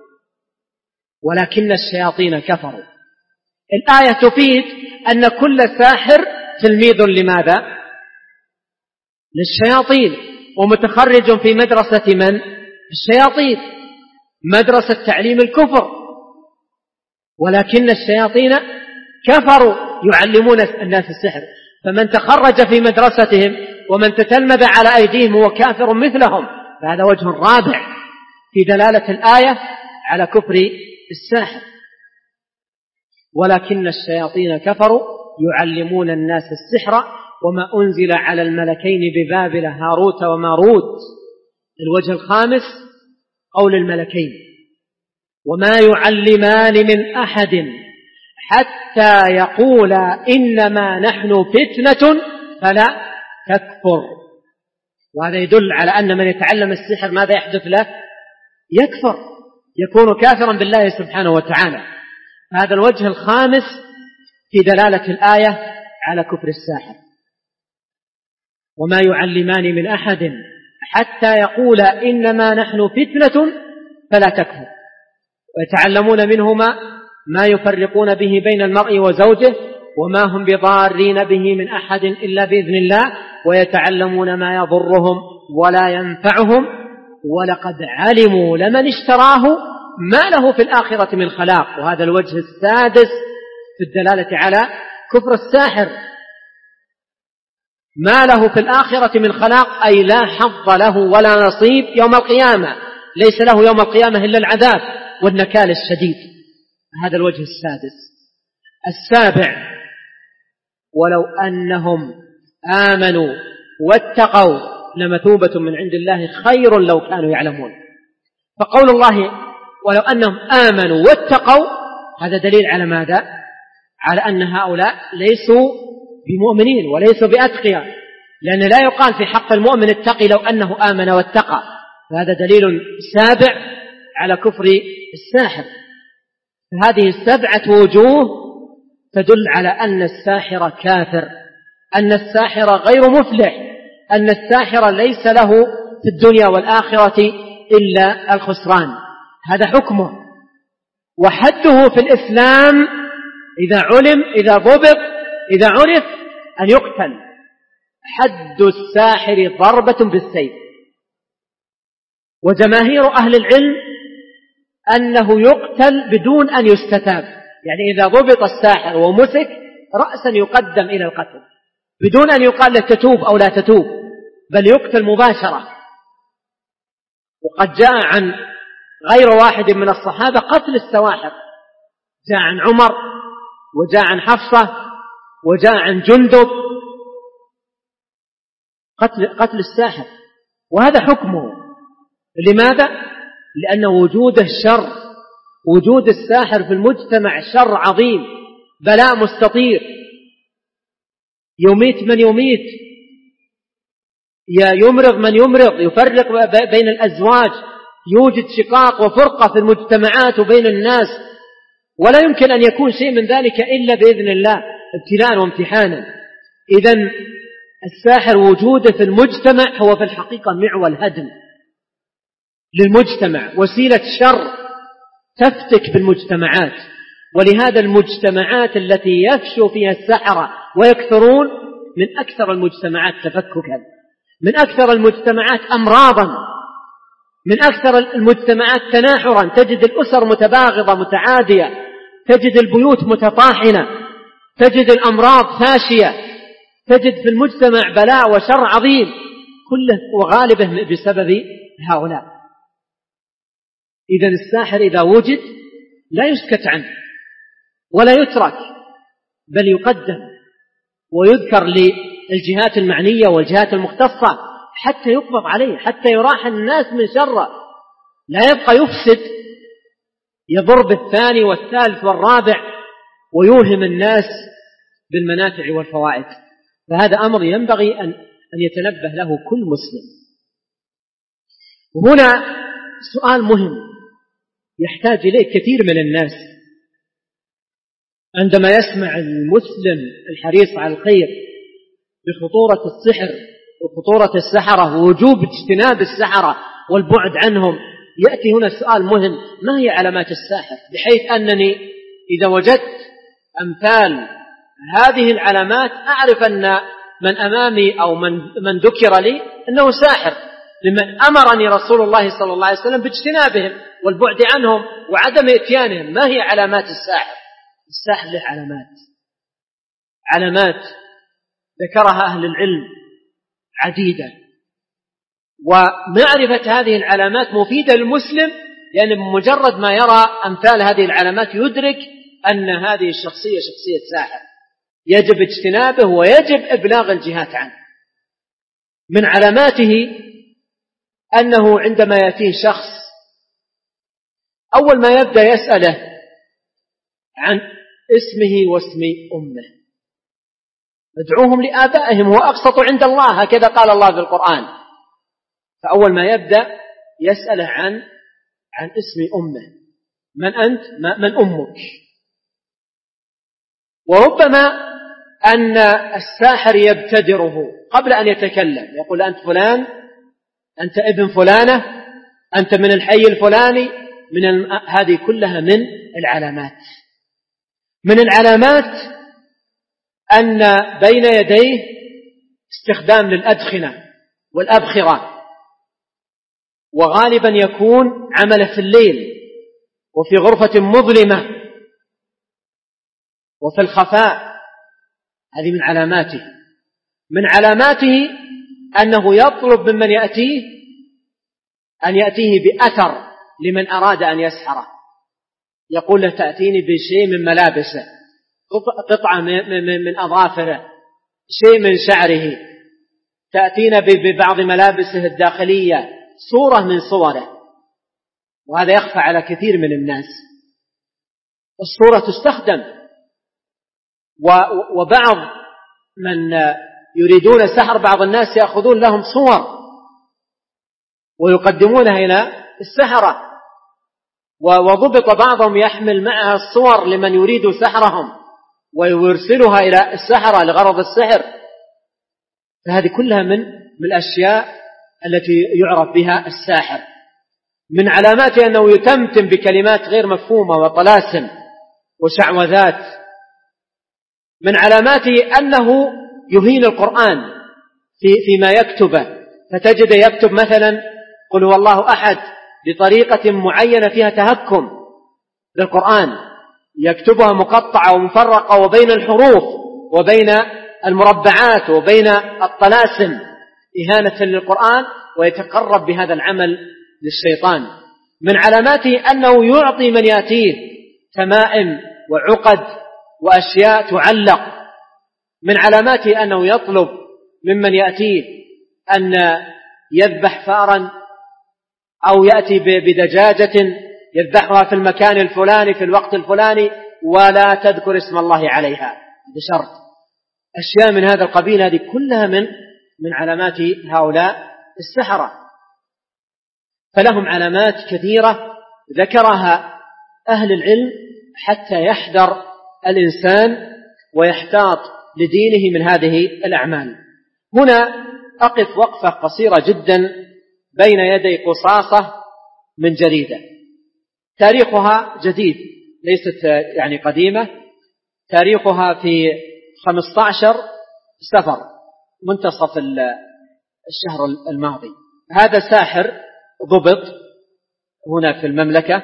ولكن الشياطين كفروا. الآية تفيد أن كل ساحر تلميذ لماذا؟ للشياطين، ومتخرج في مدرسة من؟ الشياطين، مدرسة تعليم الكفر. ولكن الشياطين كفروا يعلمون الناس السحر، فمن تخرج في مدرستهم ومن تتلمذ على أيديهم هو كافر مثلهم. فهذا وجه رابع في دلالة الآية على كفر الساحر. ولكن الشياطين كفروا يعلمون الناس السحر وما أنزل على الملكين ببابل هاروت وماروت. الوجه الخامس قول الملكين: وما يعلمان من أحد حتى يقولا إنما نحن فتنة فلا تكفر. وهذا يدل على أن من يتعلم السحر ماذا يحدث له؟ يكفر، يكون كافرا بالله سبحانه وتعالى. هذا الوجه الخامس في دلالة الآية على كفر الساحر. وما يعلمان من أحد حتى يقولا إنما نحن فتنة فلا تكفر، ويتعلمون منهما ما يفرقون به بين المرء وزوجه وما هم بضارين به من أحد إلا بإذن الله، ويتعلمون ما يضرهم ولا ينفعهم ولقد علموا لمن اشتراه ما له في الآخرة من خلاق. وهذا الوجه السادس في الدلالة على كفر الساحر. ما له في الآخرة من خلاق أي لا حظ له ولا نصيب يوم القيامة، ليس له يوم القيامة إلا العذاب والنكال الشديد. هذا الوجه السادس. السابع: ولو أنهم آمنوا واتقوا لمثوبة من عند الله خير لو كانوا يعلمون. فقول الله ولو أنهم آمنوا واتقوا هذا دليل على ماذا؟ على أن هؤلاء ليسوا بمؤمنين وليسوا بأتقياء، لأن لا يقال في حق المؤمن اتقي لو أنه آمن واتقى، فهذا دليل سابع على كفر الساحر. فهذه 7 وجوه تدل على أن الساحر كافر، أن الساحر غير مفلح، أن الساحر ليس له في الدنيا والآخرة إلا الخسران. هذا حكمه، وحده في الإسلام إذا علم، إذا ضبط، إذا عرف أن يقتل. حد الساحر ضربة بالسيف. وجماهير أهل العلم أنه يقتل بدون أن يستتاب، يعني إذا ضبط الساحر ومسك رأسا يقدم إلى القتل بدون أن يقال له تتوب أو لا تتوب، بل يقتل مباشرة. وقد جاء عن غير واحد من الصحابة قتل السواحر، جاء عن عمر وجاء عن حفصة وجاء عن جندب قتل الساحر، وهذا حكمه. لماذا؟ لأن وجود الشر، وجود الساحر في المجتمع شر عظيم، بلاء مستطير، يميت من يميت، يمرض من يمرض، يفرق بين الأزواج، يوجد شقاق وفرقة في المجتمعات وبين الناس، ولا يمكن أن يكون شيء من ذلك إلا بإذن الله ابتلاء وامتحانا. إذن الساحر وجوده في المجتمع هو في الحقيقة معول هدم للمجتمع، وسيلة شر تفتك بالمجتمعات. ولهذا المجتمعات التي يفشو فيها السحرة ويكثرون من أكثر المجتمعات تفككا، من أكثر المجتمعات أمراضا، من أكثر المجتمعات تناحرا. تجد الأسر متباغضة متعادية، تجد البيوت متطاحنة، تجد الأمراض فاشية، تجد في المجتمع بلاء وشر عظيم، كله وغالبه بسبب هؤلاء. إذن الساحر إذا وجد لا يسكت عنه ولا يترك، بل يقدم ويذكر للجهات المعنية والجهات المختصة حتى يقبض عليه، حتى يراح الناس من شره، لا يبقى يفسد، يضر بالثاني والثالث والرابع ويوهم الناس بالمنافع والفوائد. فهذا أمر ينبغي أن يتنبه له كل مسلم. وهنا سؤال مهم يحتاج إليه كثير من الناس عندما يسمع المسلم الحريص على الخير بخطورة السحر وخطورة السحرة ووجوب اجتناب السحرة والبعد عنهم. يأتي هنا سؤال مهم: ما هي علامات الساحر؟ بحيث أنني إذا وجدت أمثال هذه العلامات أعرف أن من أمامي أو من ذكر لي أنه ساحر، لمن أمرني رسول الله صلى الله عليه وسلم باجتنابهم والبعد عنهم وعدم إتيانهم. ما هي علامات الساحر؟ الساحر له علامات ذكرها أهل العلم عديدة، ومعرفة هذه العلامات مفيدة للمسلم، لأن بمجرد ما يرى أمثال هذه العلامات يدرك أن هذه الشخصية شخصية ساحر يجب اجتنابه ويجب إبلاغ الجهات عنه. من علاماته أنه عندما يأتيه شخص أول ما يبدأ يسأله عن اسمه واسم أمه. ادعوهم لآبائهم هو أقسط عند الله، هكذا قال الله في القرآن. فأول ما يبدأ يسأله عن اسم أمه: من أنت؟ من أمك؟ وربما أن الساحر يبتدره قبل أن يتكلم، يقول: أنت فلان، أنت ابن فلانة، أنت من الحي الفلاني. هذه كلها من العلامات. من العلامات أن بين يديه استخدام للأدخنة والأبخرة، وغالبا يكون عمله في الليل وفي غرفة مظلمة وفي الخفاء. هذه من علاماته. من علاماته أنه يطلب ممن يأتيه أن يأتيه بأثر لمن أراد أن يسحره، يقول له: تأتيني بشيء من ملابسه قطعة من أظافره، شيء من شعره، تأتينا ببعض ملابسه الداخلية، صورة من صوره، وهذا يخفى على كثير من الناس. الصورة تستخدم، وبعض من يريدون سحر بعض الناس يأخذون لهم صور ويقدمونها إلى السحرة، وضبط بعضهم يحمل معها الصور لمن يريد سحرهم ويرسلها إلى السحرة لغرض السحر. فهذه كلها من الأشياء التي يعرف بها الساحر. من علامات أنه يتمتم بكلمات غير مفهومة وطلاسم وشعوذات. من علاماته أنه يهين القرآن فيما يكتبه، فتجد يكتب مثلا قل هو الله أحد بطريقة معينة فيها تهكم للقرآن، يكتبها مقطعة ومفرقة وبين الحروف وبين المربعات وبين الطلاسم إهانة للقرآن، ويتقرب بهذا العمل للشيطان. من علاماته أنه يعطي من يأتيه تمائم وعقد وأشياء تعلق. من علاماته أنه يطلب ممن يأتيه أن يذبح فارا أو يأتي بدجاجة يذبحها في المكان الفلاني في الوقت الفلاني ولا تذكر اسم الله عليها بشرط. أشياء من هذا القبيل، هذه كلها من علامات هؤلاء السحرة. فلهم علامات كثيرة ذكرها أهل العلم حتى يحذر الإنسان ويحتاط لدينه من هذه الأعمال. هنا أقف وقفة قصيرة جدا بين يدي قصاصة من جريدة، تاريخها جديد ليست يعني قديمة، تاريخها في 15 سفر منتصف الشهر الماضي. هذا ساحر ضبط هنا في المملكة،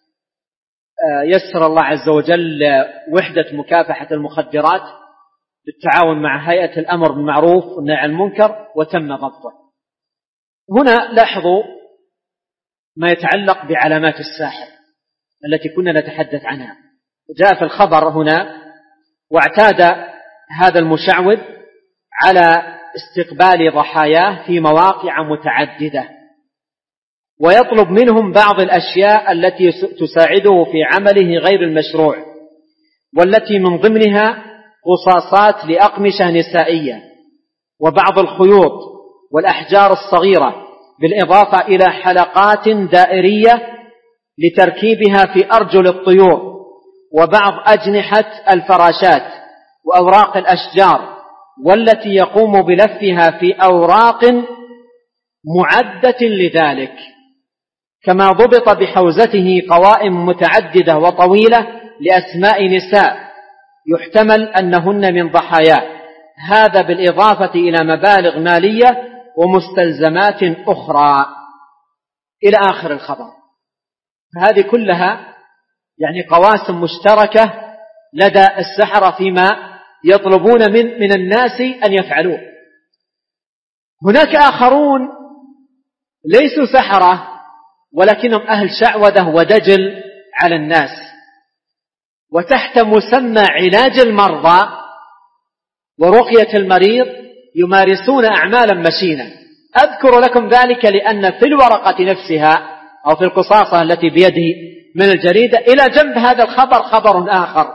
يسر الله عز وجل وحدة مكافحة المخدرات بالتعاون مع هيئة الأمر بالمعروف والنهي عن المنكر، وتم ضبطه. هنا لاحظوا ما يتعلق بعلامات الساحر التي كنا نتحدث عنها. جاء في الخبر هنا: واعتاد هذا المشعوذ على استقبال ضحاياه في مواقع متعددة، ويطلب منهم بعض الأشياء التي تساعده في عمله غير المشروع، والتي من ضمنها قصاصات لأقمشة نسائية وبعض الخيوط والأحجار الصغيرة، بالإضافة إلى حلقات دائرية لتركيبها في أرجل الطيور وبعض أجنحة الفراشات وأوراق الأشجار، والتي يقوم بلفها في أوراق معدة لذلك. كما ضبط بحوزته قوائم متعددة وطويلة لأسماء نساء يحتمل أنهن من ضحاياه، هذا بالإضافة إلى مبالغ مالية ومستلزمات أخرى إلى آخر الخبر. هذه كلها يعني قواسم مشتركة لدى السحرة فيما يطلبون من الناس أن يفعلوه. هناك آخرون ليسوا سحرة ولكنهم أهل شعوذة ودجل على الناس، وتحت مسمى علاج المرضى ورقية المريض يمارسون أعمالا مشينة. أذكر لكم ذلك لأن في الورقة نفسها أو في القصاصة التي بيدي من الجريدة إلى جنب هذا الخبر خبر آخر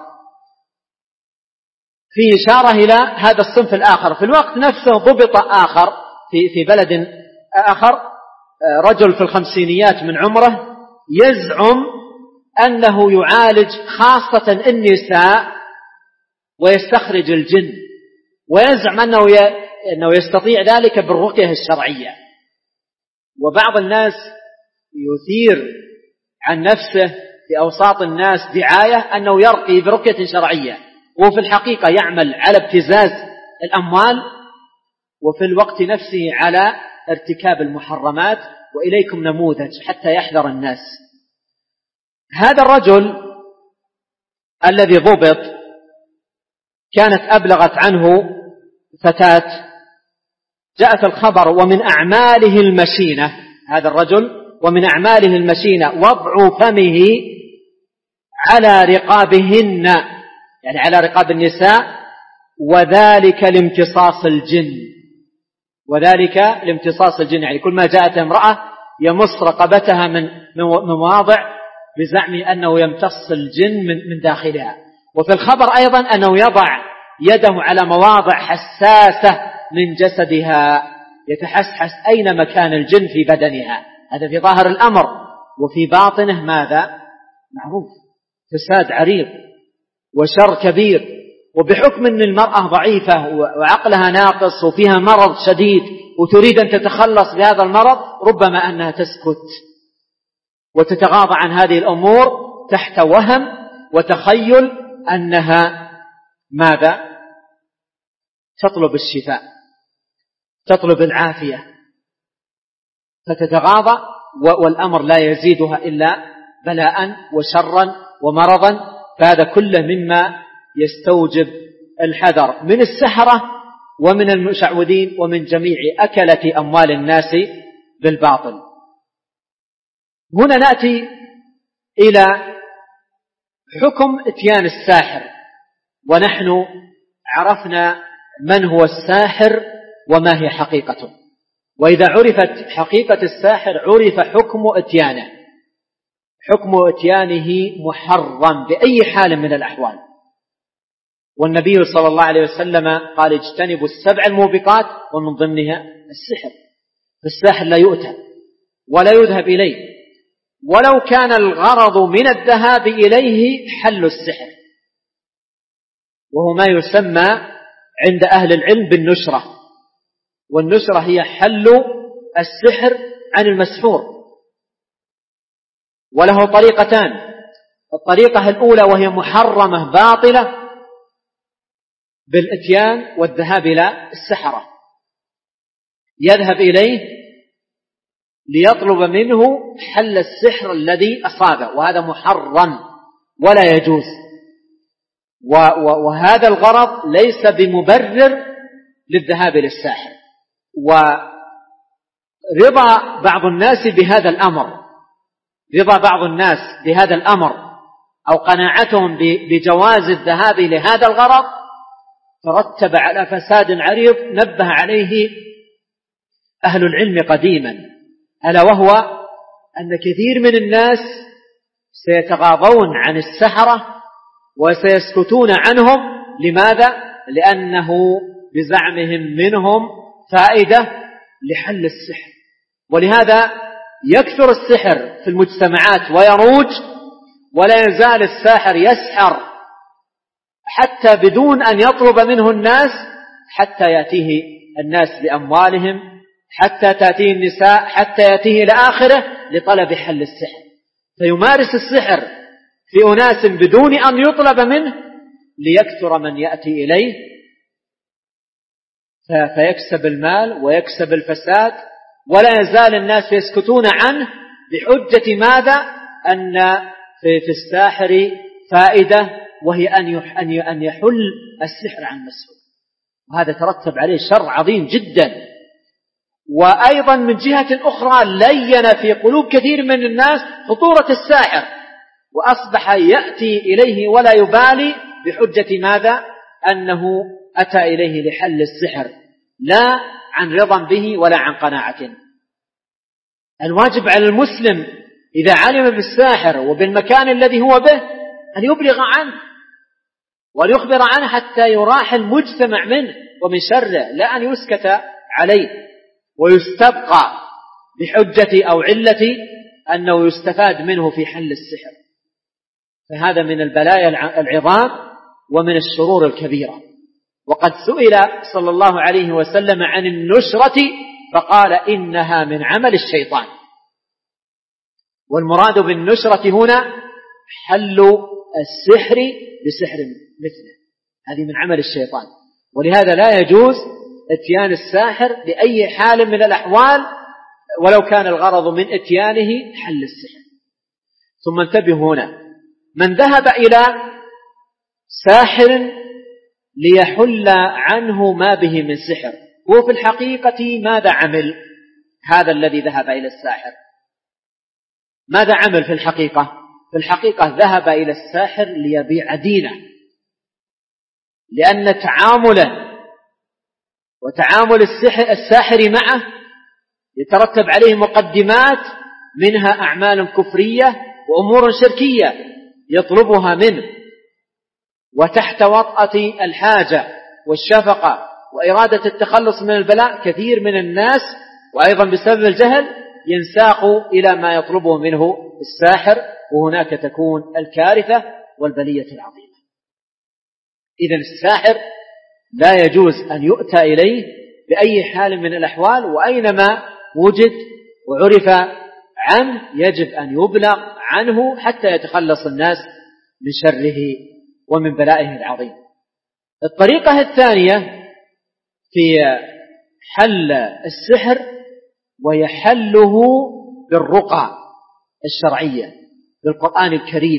في إشارة إلى هذا الصنف الآخر. في الوقت نفسه ضبط آخر في بلد آخر، رجل في الخمسينيات من عمره، يزعم أنه يعالج خاصة النساء ويستخرج الجن، ويزعم أنه يستطيع ذلك بالرقية الشرعية. وبعض الناس يثير عن نفسه في أوساط الناس دعاية أنه يرقي برقية شرعية، وفي الحقيقة يعمل على ابتزاز الأموال وفي الوقت نفسه على ارتكاب المحرمات. وإليكم نموذج حتى يحذر الناس. هذا الرجل الذي ضبط كانت أبلغت عنه فتاة، جاء في الخبر: ومن أعماله المشينة، هذا الرجل ومن أعماله المشينة وضع فمه على رقابهن يعني على رقاب النساء، وذلك لامتصاص الجن. وذلك لامتصاص الجن، يعني كل ما جاءت امرأة يمص رقبتها من مواضع بزعم أنه يمتص الجن من داخلها. وفي الخبر أيضا أنه يضع يده على مواضع حساسة من جسدها، يتحسس أين مكان الجن في بدنها. هذا في ظاهر الأمر، وفي باطنه ماذا؟ معروف، فساد عريض وشر كبير. وبحكم أن المرأة ضعيفة وعقلها ناقص وفيها مرض شديد وتريد أن تتخلص بهذا المرض، ربما أنها تسكت وتتغاضى عن هذه الأمور تحت وهم وتخيل أنها ماذا؟ تطلب الشفاء، تطلب العافية، فتتغاضى، والأمر لا يزيدها إلا بلاء وشرا ومرضا. فهذا كله مما يستوجب الحذر من السحرة ومن المشعوذين ومن جميع أكلة أموال الناس بالباطل. هنا نأتي إلى حكم إتيان الساحر، ونحن عرفنا من هو الساحر وما هي حقيقته. وإذا عرفت حقيقة الساحر عرف حكم إتيانه. حكم إتيانه محرم بأي حال من الأحوال. والنبي صلى الله عليه وسلم قال اجتنبوا السبع الموبقات ومن ضمنها السحر. فالساحر لا يؤتى ولا يذهب إليه، ولو كان الغرض من الذهاب إليه حل السحر، وهو ما يسمى عند أهل العلم بالنشرة. والنشرة هي حل السحر عن المسحور. وله طريقتان: الطريقة الأولى وهي محرمة باطلة بالإتيان والذهاب إلى السحرة، يذهب إليه ليطلب منه حل السحر الذي أصابه، وهذا محرم ولا يجوز. وهذا الغرض ليس بمبرر للذهاب للساحر. ورضا بعض الناس بهذا الأمر، رضا بعض الناس بهذا الأمر أو قناعتهم بجواز الذهاب لهذا الغرض ترتب على فساد عريض نبه عليه أهل العلم قديما، ألا وهو أن كثير من الناس سيتغاضون عن السحرة وسيسكتون عنهم. لماذا؟ لأنه بزعمهم منهم فائدة لحل السحر. ولهذا يكثر السحر في المجتمعات ويروج، ولا يزال الساحر يسحر حتى بدون أن يطلب منه الناس، حتى يأتيه الناس بأموالهم، حتى تأتيه النساء، حتى يأتيه إلى آخره لطلب حل السحر. فيمارس السحر في أناس بدون أن يطلب منه ليكثر من يأتي إليه، فيكسب المال ويكسب الفساد، ولا يزال الناس يسكتون عنه بحجة ماذا؟ أن في الساحر فائدة، وهي أن يحل السحر عن المسحور. وهذا ترتب عليه شر عظيم جدا. وأيضا من جهة أخرى لين في قلوب كثير من الناس خطورة الساحر، وأصبح يأتي إليه ولا يبالي بحجة ماذا؟ أنه أتى إليه لحل السحر، لا عن رضا به ولا عن قناعة. الواجب على المسلم إذا علم بالساحر وبالمكان الذي هو به أن يبلغ عنه ويخبر عنه حتى يراح المجتمع منه ومن شره، لا أن يسكت عليه ويستبقى بحجة أو علة أنه يستفاد منه في حل السحر. فهذا من البلايا العظام ومن الشرور الكبيرة. وقد سئل صلى الله عليه وسلم عن النشرة فقال إنها من عمل الشيطان. والمراد بالنشرة هنا حل السحر بسحر مثله، هذه من عمل الشيطان. ولهذا لا يجوز اتيان الساحر بأي حال من الأحوال، ولو كان الغرض من اتيانه حل السحر. ثم انتبهوا هنا، من ذهب إلى ساحر ليحل عنه ما به من سحر، هو في الحقيقة ماذا عمل؟ هذا الذي ذهب إلى الساحر ماذا عمل في الحقيقة؟ في الحقيقة ذهب إلى الساحر ليبيع دينه لأن تعامله وتعامل الساحر معه يترتب عليه مقدمات، منها أعمال كفرية وأمور شركية يطلبها منه، وتحت وطأة الحاجة والشفقة وإرادة التخلص من البلاء كثير من الناس وأيضا بسبب الجهل ينساقوا إلى ما يطلبه منه الساحر، وهناك تكون الكارثة والبلية العظيمة. إذن الساحر لا يجوز أن يؤتى إليه بأي حال من الأحوال، وأينما وجد وعرف عنه يجب أن يبلغ عنه حتى يتخلص الناس من شره ومن بلائه العظيم. الطريقة الثانية في حل السحر وهي حله بالرقى الشرعية، بالقرآن الكريم،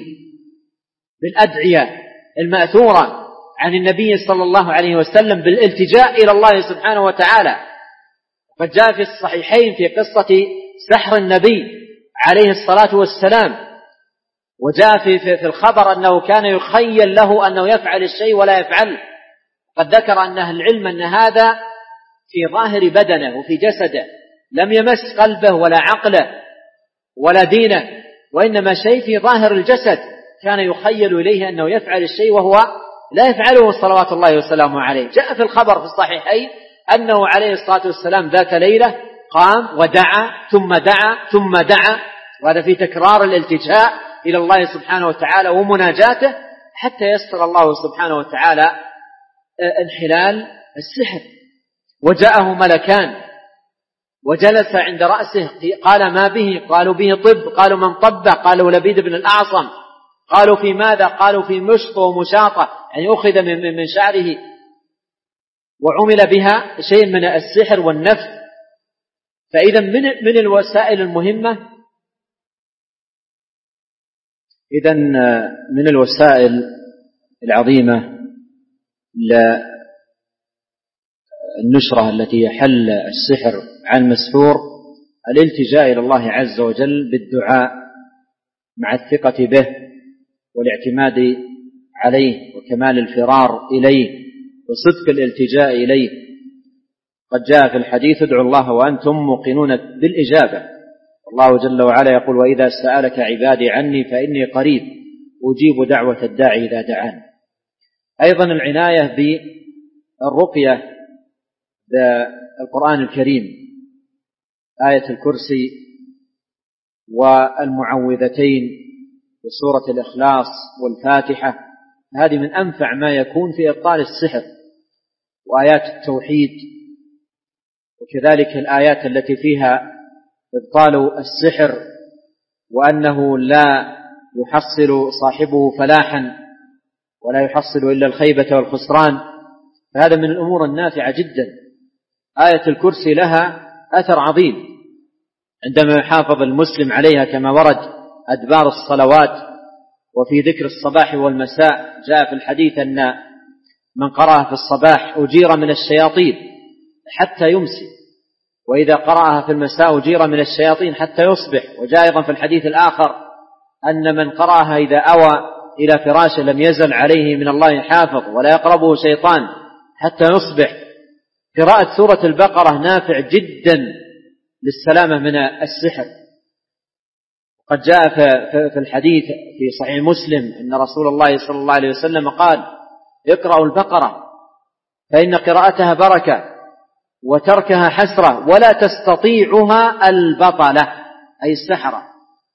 بالأدعية المأثورة عن النبي صلى الله عليه وسلم، بالالتجاء إلى الله سبحانه وتعالى. وقد جاء في الصحيحين في قصة سحر النبي عليه الصلاة والسلام، وجاء في الخبر أنه كان يخيل له أنه يفعل الشيء ولا يفعله. قد ذكر أن أهل العلم أن هذا في ظاهر بدنه وفي جسده، لم يمس قلبه ولا عقله ولا دينه، وإنما شيء في ظاهر الجسد كان يخيل إليه أنه يفعل الشيء وهو لا يفعله صلوات الله وسلامه عليه. جاء في الخبر في الصحيحين أنه عليه الصلاة والسلام ذات ليلة قام ودعا ثم دعا ثم دعا، وهذا في تكرار الالتجاء إلى الله سبحانه وتعالى ومناجاته حتى يسر الله سبحانه وتعالى انحلال السحر. وجاءه ملكان وجلس عند رأسه، قال ما به؟ قالوا به طب. قالوا من طب؟ قالوا لبيد بن الأعصم. قالوا في ماذا؟ قالوا في مشط ومشاطة، يعني أخذ من شعره وعمل بها شيء من السحر والنفث. فإذا من الوسائل المهمة، إذن من الوسائل العظيمة للنشرة التي يحل السحر عن المسحور الالتجاء إلى الله عز وجل بالدعاء مع الثقة به والاعتماد عليه وكمال الفرار إليه وصدق الالتجاء إليه. قد جاء في الحديث ادعوا الله وأنتم موقنون بالإجابة، الله جل وعلا يقول وإذا سألك عبادي عني فإني قريب أجيب دعوة الداعي إذا دعان. أيضا العناية بالرقية بالقرآن الكريم، آية الكرسي والمعوذتين وسورة الإخلاص والفاتحة، هذه من أنفع ما يكون في إبطال السحر، وآيات التوحيد، وكذلك الآيات التي فيها إبطال السحر وأنه لا يحصل صاحبه فلاحا ولا يحصل إلا الخيبة والخسران، فهذا من الأمور النافعة جدا. آية الكرسي لها أثر عظيم عندما يحافظ المسلم عليها، كما ورد أدبار الصلوات وفي ذكر الصباح والمساء. جاء في الحديث أن من قرأها في الصباح أجير من الشياطين حتى يمسي، وإذا قرأها في المساء أجير من الشياطين حتى يصبح. وجاء أيضا في الحديث الآخر أن من قرأها إذا أوى إلى فراشه لم يزل عليه من الله حافظ ولا يقربه شيطان حتى يصبح. قراءة سورة البقرة نافع جدا للسلامة من السحر. قد جاء في الحديث في صحيح مسلم أن رسول الله صلى الله عليه وسلم قال اقرأوا البقرة فإن قراءتها بركة وتركها حسرة ولا تستطيعها البطلة، أي السحرة،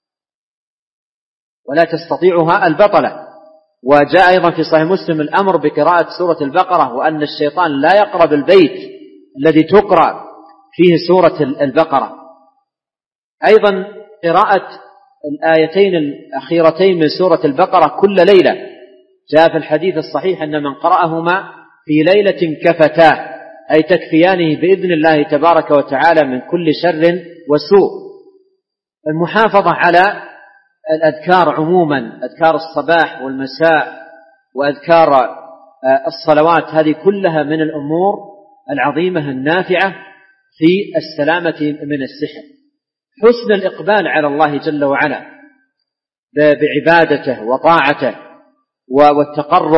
ولا تستطيعها البطلة. وجاء أيضا في صحيح مسلم الأمر بقراءة سورة البقرة، وأن الشيطان لا يقرب البيت الذي تقرأ فيه سورة البقرة. أيضا قراءة الآيتين الأخيرتين من سورة البقرة كل ليلة، جاء في الحديث الصحيح أن من قرأهما في ليلة كفتاه، أي تكفيانه بإذن الله تبارك وتعالى من كل شر وسوء. المحافظة على الأذكار عموما، أذكار الصباح والمساء وأذكار الصلوات، هذه كلها من الأمور العظيمة النافعة في السلامة من السحر. حسن الإقبال على الله جل وعلا بعبادته وطاعته والتقرب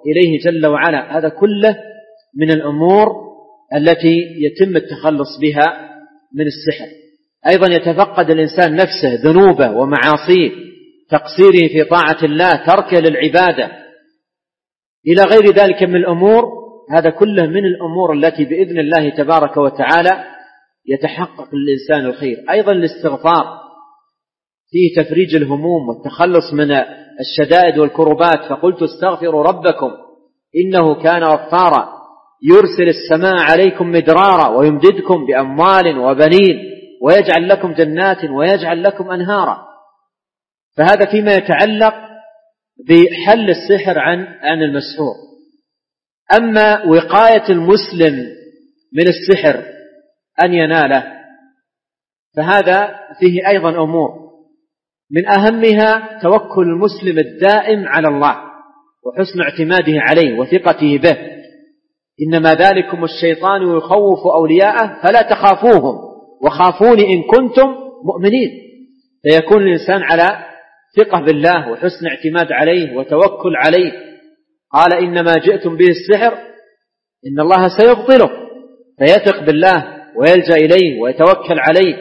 إليه جل وعلا. هذا كله من الأمور التي يتم التخلص بها من السحر. أيضا يتفقد الإنسان نفسه، ذنوبه ومعاصيه، تقصيره في طاعة الله، تركه للعبادة إلى غير ذلك من الأمور. هذا كله من الأمور التي بإذن الله تبارك وتعالى يتحقق للإنسان الخير. أيضا الاستغفار فيه تفريج الهموم والتخلص من الشدائد والكربات. فقلت استغفروا ربكم إنه كان غفارا يرسل السماء عليكم مدرارا ويمددكم بأموال وبنين ويجعل لكم جنات ويجعل لكم أنهارا. فهذا فيما يتعلق بحل السحر عن المسحور. أما وقاية المسلم من السحر أن يناله فهذا فيه أيضا أمور، من أهمها توكل المسلم الدائم على الله وحسن اعتماده عليه وثقته به. إنما ذلكم الشيطان يخوف أولياءه فلا تخافوهم وخافوني إن كنتم مؤمنين. فيكون الإنسان على ثقة بالله وحسن اعتماد عليه وتوكل عليه. قال إنما جئتم به السحر إن الله سيبطله، فيثق بالله ويلجأ إليه ويتوكل عليه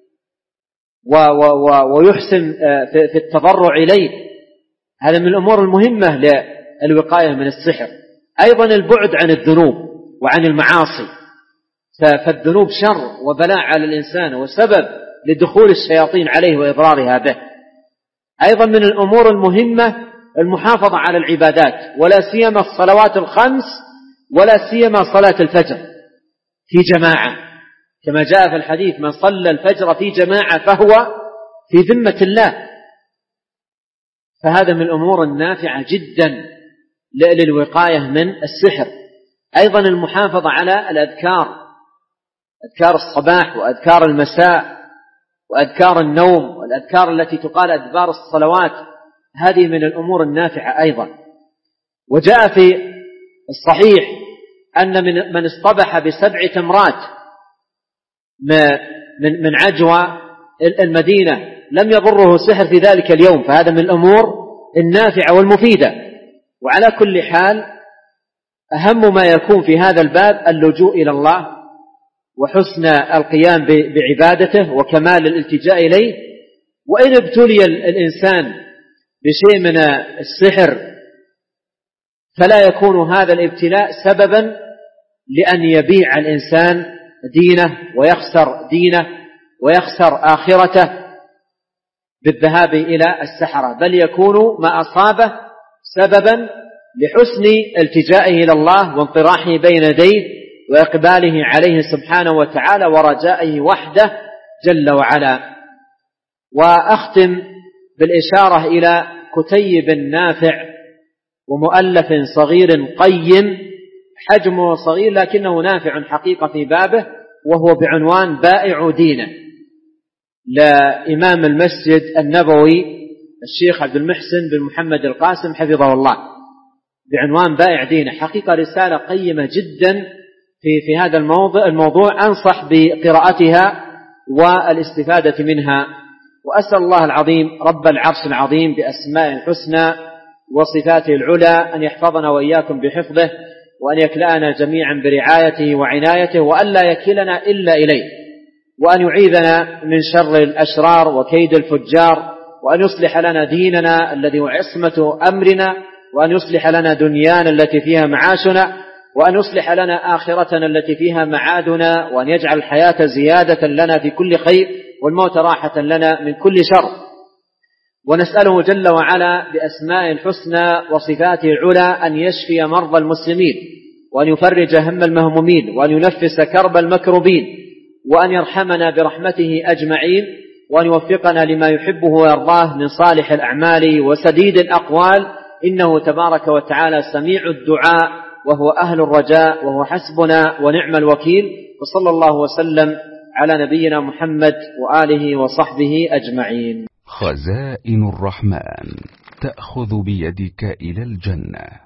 ويحسن في التضرع إليه. هذا من الأمور المهمة للوقاية من السحر. أيضا البعد عن الذنوب وعن المعاصي، فالذنوب شر وبلاء على الإنسان وسبب لدخول الشياطين عليه وإضرارها به. أيضا من الأمور المهمة المحافظة على العبادات، ولا سيما الصلوات الخمس، ولا سيما صلاة الفجر في جماعة، كما جاء في الحديث من صلى الفجر في جماعة فهو في ذمة الله. فهذا من الأمور النافعة جدا للوقاية من السحر. أيضا المحافظة على الأذكار، أذكار الصباح وأذكار المساء وأذكار النوم والأذكار التي تقال أدبار الصلوات، هذه من الأمور النافعة أيضا. وجاء في الصحيح أن من اصطبح ب7 تمرات من عجوى المدينة لم يضره سحر في ذلك اليوم، فهذا من الأمور النافعة والمفيدة. وعلى كل حال أهم ما يكون في هذا الباب اللجوء إلى الله وحسن القيام بعبادته وكمال الالتجاء إليه. وإن ابتلي الإنسان بشيء من السحر فلا يكون هذا الابتلاء سببا لأن يبيع الإنسان دينه ويخسر آخرته بالذهاب إلى السحرة، بل يكون ما أصابه سببا لحسن التجائه إلى الله وانطراحه بين يديه وإقباله عليه سبحانه وتعالى ورجائه وحده جل وعلا. وأختم بالإشارة إلى كتيب نافع ومؤلف صغير قيم، حجمه صغير لكنه نافع حقيقة في بابه، وهو بعنوان بائع دينه، لإمام المسجد النبوي الشيخ عبد المحسن بن محمد القاسم حفظه الله، بعنوان بائع دينه. حقيقة رسالة قيمة جدا في هذا الموضوع، أنصح بقراءتها والاستفادة منها. وأسأل الله العظيم رب العرش العظيم بأسماء الحسنى وصفاته العلى أن يحفظنا وإياكم بحفظه، وأن يكلأنا جميعا برعايته وعنايته، وأن لا يكلنا إلا إليه، وأن يعيذنا من شر الأشرار وكيد الفجار، وأن يصلح لنا ديننا الذي هو عصمة أمرنا، وأن يصلح لنا دنيانا التي فيها معاشنا، وأن يصلح لنا آخرتنا التي فيها معادنا، وأن يجعل الحياة زيادة لنا في كل خير والموت راحة لنا من كل شر. ونسأله جل وعلا بأسماء الحسنى وصفاته العلى أن يشفي مرضى المسلمين، وأن يفرج هم المهمومين، وأن ينفس كرب المكروبين، وأن يرحمنا برحمته أجمعين، وأن يوفقنا لما يحبه ويرضاه من صالح الأعمال وسديد الأقوال، إنه تبارك وتعالى سميع الدعاء وهو أهل الرجاء وهو حسبنا ونعم الوكيل. وصلى الله وسلم على نبينا محمد وآله وصحبه أجمعين. خزائن الرحمن تأخذ بيدك إلى الجنة.